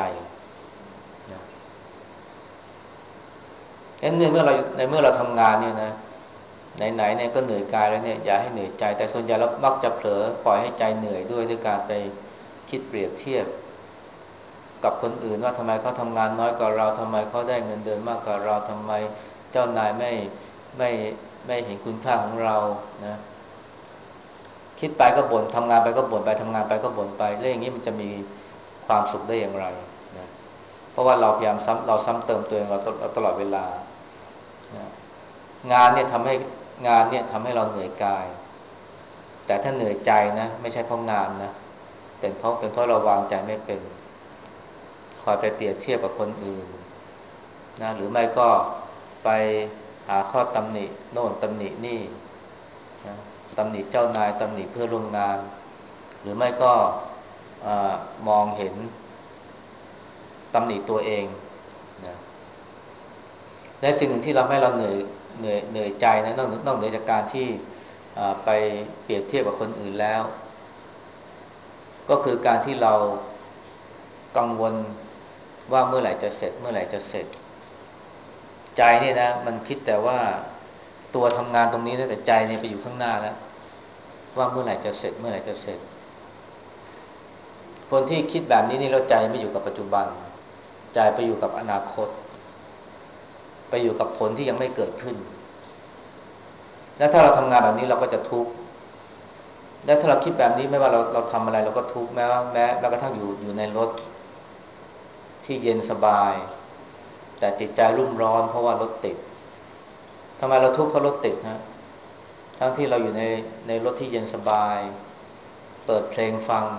นะงั้นในเมื่อเราในเมื่อเราทำงานเนี่ยนะไหนๆเนี่ยก็เหนื่อยกายแล้วเนี่ยอย่าให้เหนื่อยใจแต่ส่วนใหญ่เรามักจะเผลอปล่อยให้ใจเหนื่อยด้วยด้วยการไปคิดเปรียบเทียบกับคนอื่นว่าทำไมเขาทำงานน้อยกว่าเราทำไมเขาได้เงินเดือนมากกว่าเราทำไมเจ้านายไม่ไม่ไม่เห็นคุณค่าของเรานะคิดไปก็บ่นทำงานไปก็บ่นไปทำงานไปก็บ่นไปแล้วอย่างนี้มันจะมีความสุขได้อย่างไรนะเพราะว่าเราพยายามซ้ำเราซ้ำเติมตัวเองเราตลอดเวลานะงานเนี่ยทำให้งานเนี่ยทำให้เราเหนื่อยกายแต่ถ้าเหนื่อยใจนะไม่ใช่เพราะงานนะเป็นเพราะเป็นเพราะเราวางใจไม่เป็นคอยไปเปรียบเทียบกับคนอื่นนะหรือไม่ก็ไปหาข้อตำหนิโน่นตำหนินี่นะตำหนิเจ้านายตำหนิเพื่อนร่วมงานหรือไม่ก็มองเห็นตำหนิตัวเองนะและสิ่งหนึ่งที่เราให้เราเหนื่อยเหนื่อยเหนื่อยใจนะนอกนอกเหนือจากการที่ไปเปรียบเทียบกับคนอื่นแล้วก็คือการที่เรากังวลว่าเมื่อไหร่จะเสร็จเมื่อไหร่จะเสร็จใจเนี่ยนะมันคิดแต่ว่าตัวทำงานตรงนี้นะแต่ใจเนี่ยไปอยู่ข้างหน้าแล้วว่าเมื่อไหร่จะเสร็จเมื่อไหร่จะเสร็จคนที่คิดแบบนี้นี่เราใจไม่อยู่กับปัจจุบันใจไปอยู่กับอนาคตไปอยู่กับผลที่ยังไม่เกิดขึ้นแล้วถ้าเราทำงานแบบนี้เราก็จะทุกข์แล้วถ้าเราคิดแบบนี้ไม่ว่าเราเราทำอะไรเราก็ทุกข์แม้ว่าแม้แม้กระทั่งอยู่อยู่ในรถที่เย็นสบายแต่จิตใจรุ่มร้อนเพราะว่ารถติดทำไมเราทุกข์เพราะรถติดฮะทั้งที่เราอยู่ในในรถที่เย็นสบายเปิดเพลงฟัง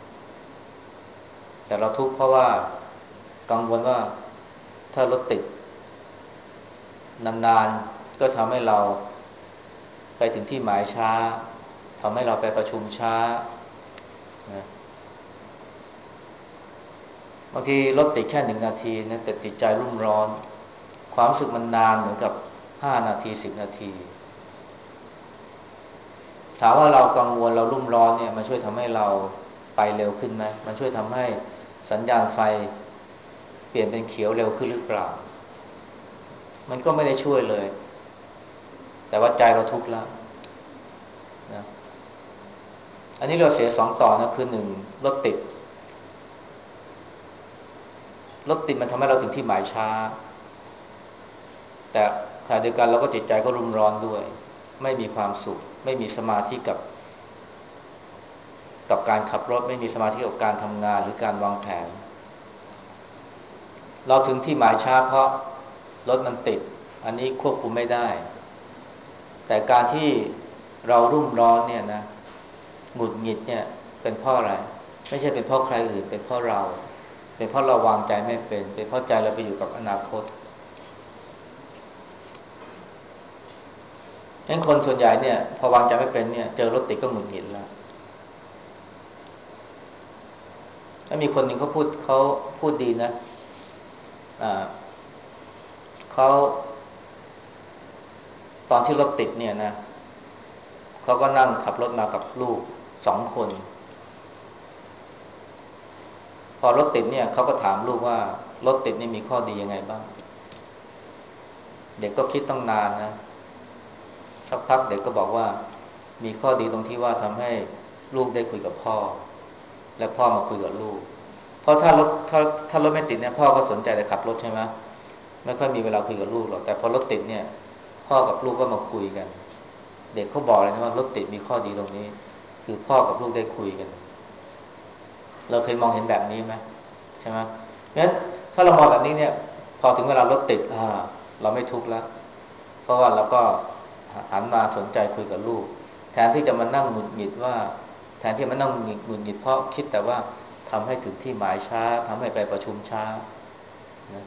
แต่เราทุกข์เพราะว่ากังวลว่าถ้ารถติดนานๆก็ทำให้เราไปถึงที่หมายช้าทำให้เราไปประชุมช้านะบางทีรถติดแค่หนึ่งนาทีนะแต่จิตใจรุ่มร้อนความรู้สึกมันนานเหมือนกับห้านาทีสิบนาทีถามว่าเรากังวลเรารุ่มร้อนเนี่ยมันช่วยทำให้เราไปเร็วขึ้นไหมมันช่วยทำให้สัญญาณไฟเปลี่ยนเป็นเขียวเร็วขึ้นหรือเปล่ามันก็ไม่ได้ช่วยเลยแต่ว่าใจเราทุกข์แล้วนะอันนี้เราเสียสองต่อนะคือหนึ่งรถติดรถติดมันทำให้เราถึงที่หมายช้าแต่ขณะเดียวกันเราก็จิตใจก็รุ่มร้อนด้วยไม่มีความสุขไม่มีสมาธิกับกับการขับรถไม่มีสมาธิกับการทำงานหรือการวางแผนเราถึงที่หมายช้าเพราะรถมันติดอันนี้ควบคุมไม่ได้แต่การที่เรารุ่มร้อนเนี่ยนะหงุดหงิดเนี่ยเป็นเพราะอะไรไม่ใช่เป็นเพราะใครอื่นเป็นเพราะเราเป็นเพราะเราวางใจไม่เป็นเป็นเพราะใจเราไปอยู่กับอนาคตงั้นคนส่วนใหญ่เนี่ยพอวางใจไม่เป็นเนี่ยเจอรถติดก็หงุดหงิดแล้วแล้วมีคนหนึ่งเขาพูดเขาพูดดีนะอ่าเขาตอนที่รถติดเนี่ยนะเขาก็นั่งขับรถมากับลูกสองคนพอรถติดเนี่ยเขาก็ถามลูกว่ารถติดนี่มีข้อดียังไงบ้างเด็กก็คิดตั้งนานนะสักพักเด็กก็บอกว่ามีข้อดีตรงที่ว่าทำให้ลูกได้คุยกับพ่อและพ่อมาคุยกับลูกเพราะถ้ารถถ้าถ้ารถไม่ติดเนี่ยพ่อก็สนใจแต่ขับรถใช่ไหมไม่ค่อยมีเวลาคุยกับลูกหรอกแต่พอรถติดเนี่ยพ่อกับลูกก็มาคุยกันเด็กเขาบอกเลยนะว่ารถติดมีข้อดีตรงนี้คือพ่อกับลูกได้คุยกันเราเคยมองเห็นแบบนี้ไหมใช่ไหมงั้นถ้าเรามองแบบนี้เนี่ยพอถึงเวลารถติดอ่าเราไม่ทุกข์แล้วเพราะว่าเราก็หันมาสนใจคุยกับลูกแทนที่จะมานั่งหงุดหงิดว่าแทนที่มานั่งหงุดหงิดเพราะคิดแต่ว่าทำให้ถึงที่หมายช้าทำให้ไปประชุมช้านะ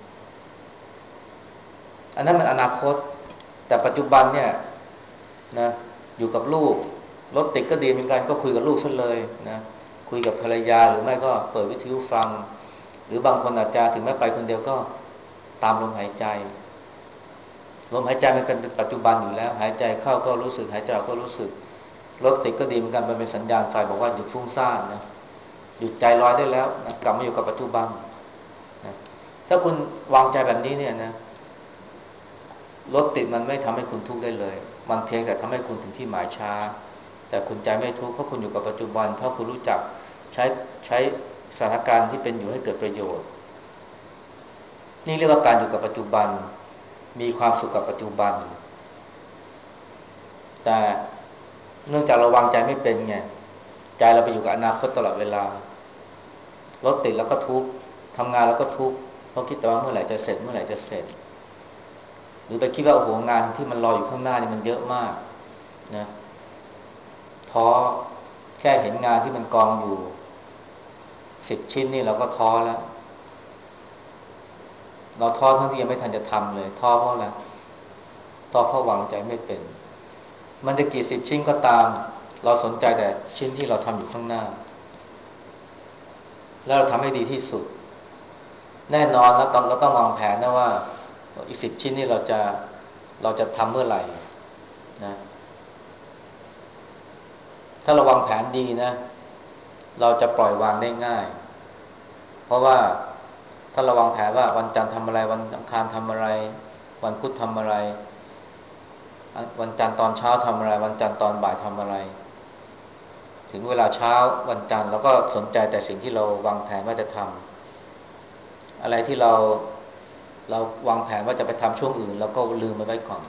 อันนั้นมันอนาคตแต่ปัจจุบันเนี่ยนะอยู่กับลูกรถติดก็ดีเหมือนกันก็คุยกับลูกซะเลยนะคุยกับภรรยาหรือไม่ก็เปิดวิทยุฟังหรือบางคนอาจจะถึงแม้ไปคนเดียวก็ตามลมหายใจลมหายใจมันเป็นปัจจุบันอยู่แล้วหายใจเข้าก็รู้สึกหายใจออกก็รู้สึกรถติดก็ดีเหมือนกันมันเป็นสัญญาณไฟบอกว่าหยุดฟุ้งซ่านนะหยุดใจลอยได้แล้วนะกลับมาอยู่กับปัจจุบันนะถ้าคุณวางใจแบบนี้เนี่ยนะรถติดมันไม่ทำให้คุณทุกข์ได้เลยมันเพียงแต่ทำให้คุณถึงที่หมายช้าแต่คุณใจไม่ทุกข์เพราะคุณอยู่กับปัจจุบันเพราะคุณรู้จักใช้ใช้สถานการณ์ที่เป็นอยู่ให้เกิดประโยชน์นี่เรียกว่าการอยู่กับปัจจุบันมีความสุขกับปัจจุบันแต่เนื่องจากเราวางใจไม่เป็นไงใจเราไปอยู่กับอนาคตตลอดเวลารถติดแล้วก็ทุกข์ทำงานแล้วก็ทุกข์เพราะคิดแต่ว่าเมื่อไหร่จะเสร็จเมื่อไหร่จะเสร็จหรือไปคิดว่าโอ้โหงานที่มันรออยู่ข้างหน้านี่มันเยอะมากนะท้อแค่เห็นงานที่มันกองอยู่สิบชิ้นนี่เราก็ท้อแล้วเราท้อทั้งที่ยังไม่ทันจะทำเลยท้อเพราะอะไรท้อเพราะวางใจไม่เป็นมันจะกี่สิบชิ้นก็ตามเราสนใจแต่ชิ้นที่เราทำอยู่ข้างหน้าแล้วเราทำให้ดีที่สุดแน่นอนแล้วตอนเราต้องวางแผนนะว่าอีกสิบชิ้นนี่เราจะเราจะทำเมื่อไหร่นะถ้าเราวางแผนดีนะเราจะปล่อยวางได้ง่ายเพราะว่าถ้าเราวางแผนว่าวันจันทร์ทำอะไรวันอังคารทำอะไรวันพุธทำอะไรวันจันทร์ตอนเช้าทำอะไรวันจันทร์ตอนบ่ายทำอะไรถึงเวลาเช้าวันจันทร์เราก็สนใจแต่สิ่งที่เราวางแผนว่าจะทำอะไรที่เราเราวางแผนว่าจะไปทำช่วงอื่นเราก็ลืมมันไว้ก่อน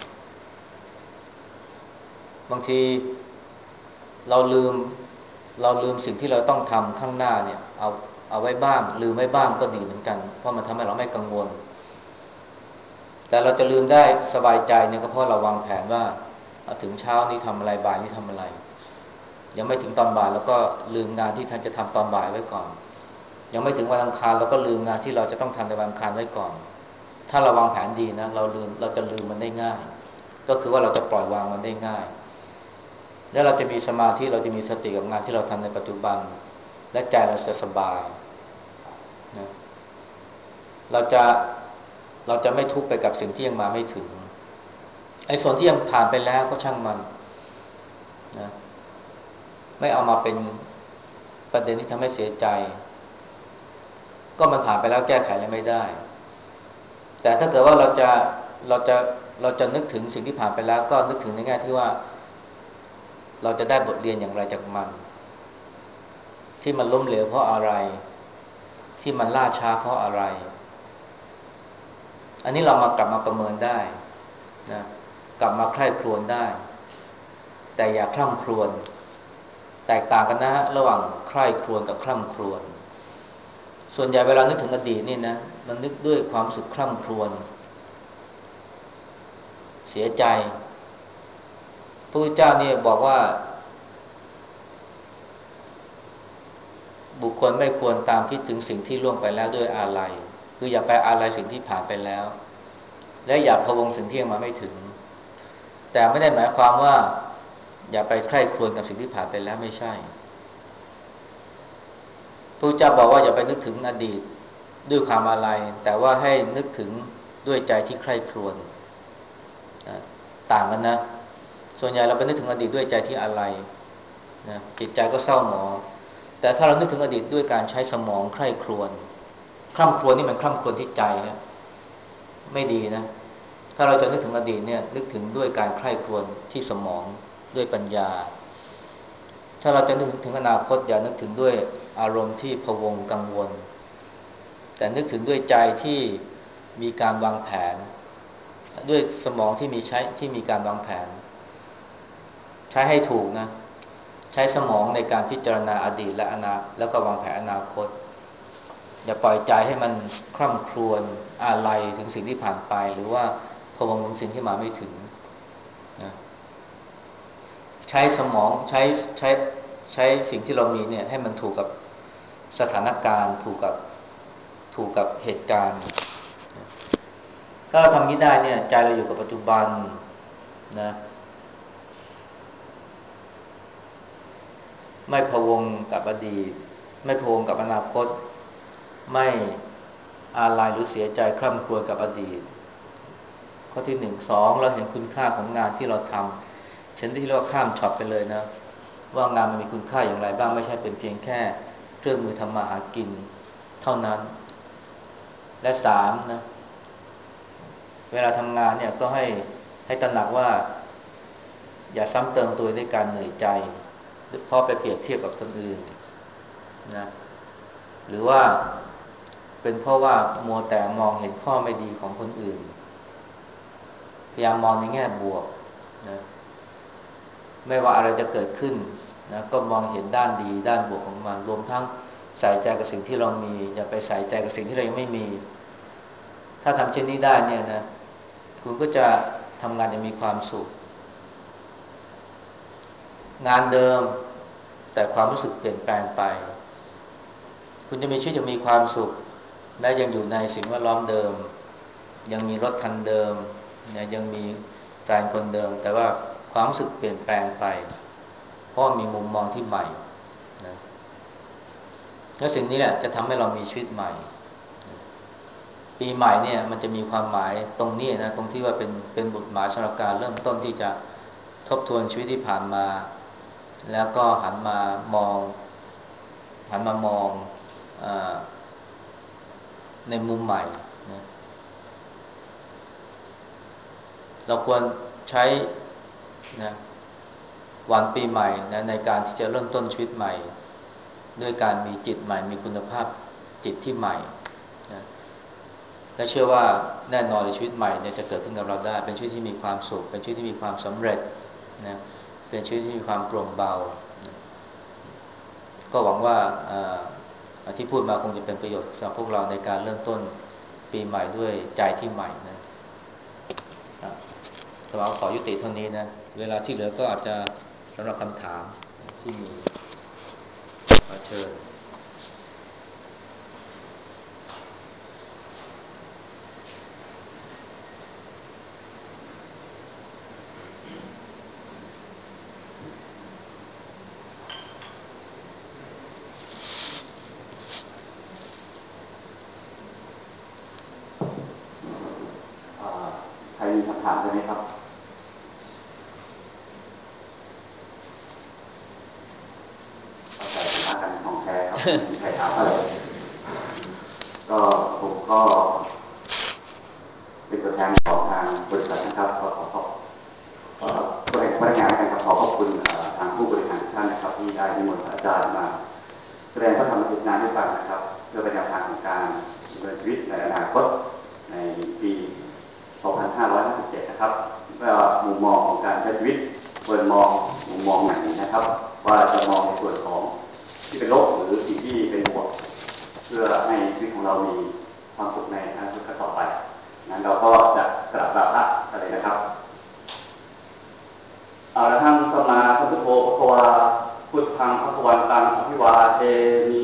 บางทีเราลืมเราลืมสิ่งที่เราต้องทำข้างหน้าเนี่ยเอาเอาไว้บ้างลืมไว้บ้างก็ดีเหมือนกันเพราะมันทำให้เราไม่กังวลแต่เราจะลืมได้สบายใจเนี่ยก็เพราะเราวางแผนว่าถึงเช้านี้ทำอะไรบ่ายนี้ทำอะไรยังไม่ถึงตอนบ่ายแล้วก็ลืมงานที่ท่านจะทำตอนบ่ายไว้ก่อนยังไม่ถึงวันอังคารเราก็ลืมงานที่เราจะต้องทำในวันอังคารไว้ก่อนถ้าเราวางแผนดีนะเราลืมเราจะลืมมันได้ง่ายก็คือว่าเราจะปล่อยวางมันได้ง่ายแล้วเราจะมีสมาธิเราจะมีสติกับงานที่เราทำในปัจจุบันและใจเราจะสบายนะเราจะเราจะไม่ทุกข์ไปกับสิ่งที่ยังมาไม่ถึงไอ้ส่วนที่ยังผ่านไปแล้วก็ช่างมันนะไม่เอามาเป็นประเด็นที่ทำให้เสียใจก็มันผ่านไปแล้วแก้ไขอะไรไม่ได้แต่ถ้าเกิดว่าเราจะเราจะเราจะนึกถึงสิ่งที่ผ่านไปแล้วก็นึกถึงในแง่ที่ว่าเราจะได้บทเรียนอย่างไรจากมันที่มันล้มเหลวเพราะอะไรที่มันล่าช้าเพราะอะไรอันนี้เรามากลับมาประเมินได้นะกลับมาใคร่ครวญได้แต่อย่าคร่ำครวญแตกต่างกันนะฮะระหว่างใคร่ครวญกับคร่ำครวญส่วนใหญ่เวลานึกถึงอดีตนี่นะมันนึกด้วยความสึกคร่ำครวญเสียใจพระพุทธเจ้านี่บอกว่าบุคคลไม่ควรตามคิดถึงสิ่งที่ล่วงไปแล้วด้วยอาลัยคืออย่าไปอาลัยสิ่งที่ผ่านไปแล้วและอย่าพะวงสิ่งที่ยังมาไม่ถึงแต่ไม่ได้หมายความว่าอย่าไปใคร่ครวญกับสิ่งที่ผ่านไปแล้วไม่ใช่พระเจ้าบอกว่าอย่าไปนึกถึงอดีตด้วยความอาลัยแต่ว่าให้นึกถึงด้วยใจที่ใคร่ครวญนะต่างกันนะส่วนใหญ่เราไปนึกถึงอดีตด้วยใจที่อาลัยนะจิตใจก็เศร้าหมองแต่ถ้าเรานึกถึงอดีตด้วยการใช้สมองใคร่ครวญคร่ำครวญนี่มันคร่ำครวญที่ใจฮะไม่ดีนะถ้าเราจะนึกถึงอดีตเนี่ยนึกถึงด้วยการใคร่ครวญที่สมองด้วยปัญญาถ้าเราจะนึกถึงอนาคตอย่านึกถึงด้วยอารมณ์ที่พะวงกังวลแต่นึกถึงด้วยใจที่มีการวางแผนด้วยสมองที่มีใช้ที่มีการวางแผนใช้ให้ถูกนะใช้สมองในการพิจารณาอดีตและอนาคตแล้วก็วางแผนอนาคตอย่าปล่อยใจให้มันคร่ำครวญอาลัยถึงสิ่งที่ผ่านไปหรือว่าพะวงถึงสิ่งที่มาไม่ถึงนะใช้สมองใช้ใช้ใช้สิ่งที่เรามีเนี่ยให้มันถูกกับสถานการณ์ถูกกับถูกกับเหตุการณ์ถ้าเราทำนี้ได้เนี่ยใจเราอยู่กับปัจจุบันนะไม่พะวงกับอดีตไม่พะวงกับอนาคตไม่อาลัยหรือเสียใจคร่ำครวญกับอดีตข้อที่หนึ่งสองเราเห็นคุณค่าของงานที่เราทำเช่นที่เรียกว่าข้ามช็อตไปเลยนะว่างานมันมีคุณค่าอย่างไรบ้างไม่ใช่เป็นเพียงแค่เครื่องมือทำมาหากินเท่านั้นและสามนะเวลาทำงานเนี่ยก็ให้ให้ตระหนักว่าอย่าซ้ำเติมตัวด้วยการเหนื่อยใจเพราะไปเปรียบเทียบกับคนอื่นนะหรือว่าเป็นเพราะว่ามัวแต่มองเห็นข้อไม่ดีของคนอื่นพยายามมองในแง่บวกนะไม่ว่าอะไรจะเกิดขึ้นนะก็มองเห็นด้านดีด้านบวกของมันรวมทั้งใส่ใจกับสิ่งที่เรามีอย่าไปใส่ใจกับสิ่งที่เรายังไม่มีถ้าทำเช่นนี้ได้เนี่ยนะคุณก็จะทำงานอย่างมีความสุขงานเดิมแต่ความรู้สึกเปลี่ยนแปลงไปคุณจะมีชีวิตยังมีความสุขแม้ยังอยู่ในสิ่งแวดล้อมเดิมยังมีรถคันเดิมนะยังมีแฟนคนเดิมแต่ว่าความรู้สึกเปลี่ยนแปลงไปเพราะมีมุมมองที่ใหม่นะแล้วสิ่งนี้แหละจะทำให้เรามีชีวิตใหม่ปีใหม่เนี่ยมันจะมีความหมายตรงนี้นะตรงที่ว่าเป็นเป็นบทหมายสำหรับการเริ่มต้นที่จะทบทวนชีวิตที่ผ่านมาแล้วก็หันมามองหันมามองเออในมุมใหม่นะเราควรใช้นะวันปีใหม่นะในการที่จะเริ่มต้นชีวิตใหม่ด้วยการมีจิตใหม่มีคุณภาพจิตที่ใหม่นะและเชื่อว่าแน่นอนชีวิตใหม่เนี่ยจะเกิดขึ้นกับเราได้เป็นชีวิตที่มีความสุขเป็นชีวิตที่มีความสำเร็จนะเป็นชีวิตที่มีความโปร่งเบานะก็หวังว่าที่พูดมาคงจะเป็นประโยชน์สำหรับพวกเราในการเริ่มต้นปีใหม่ด้วยใจที่ใหม่นะสำหรับขอยุติเท่านี้นะเวลาที่เหลือก็อาจจะสำหรับคำถามที่มีขอเชิญใครมีคำถามไหมครับเข้าใจสถานการณ์ของแท้ครับมีใครถามอะไรก็ผมก็เป็นตัวแทนของทางบริษัทนะครับขอขอขอบพนักงานกันครับขอขอบคุณทางผู้บริหารทุกท่านนะครับที่ได้นิมนต์อาจารย์มาแสดงพระธรรมเทศนาให้ฟังนะครับเพื่อเป็นแนวทางของการดำเนินชีวิตในอนาคตในปีสองพันห้าร้อยห้าสิบเจ็ดนะครับว่ามุมมองของการใช้ชีวิตควรมองมุมมองไหนนะครับว่าจะมองในส่วนของที่เป็นลบหรือสิ่งที่เป็นบวกเพื่อให้ชีวิตของเรามีความสุขในอนาคตต่อไปงั้นเราก็จะกราบลาพระอะไรนะครับอรหังสัมมาสัมพุทโธภควาพุทธังภควันตังอภิวาเทมิ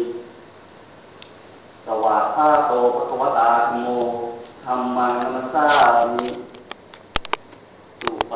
สวากขาโตภควตาธัมโมธัมมังนัมสสามิ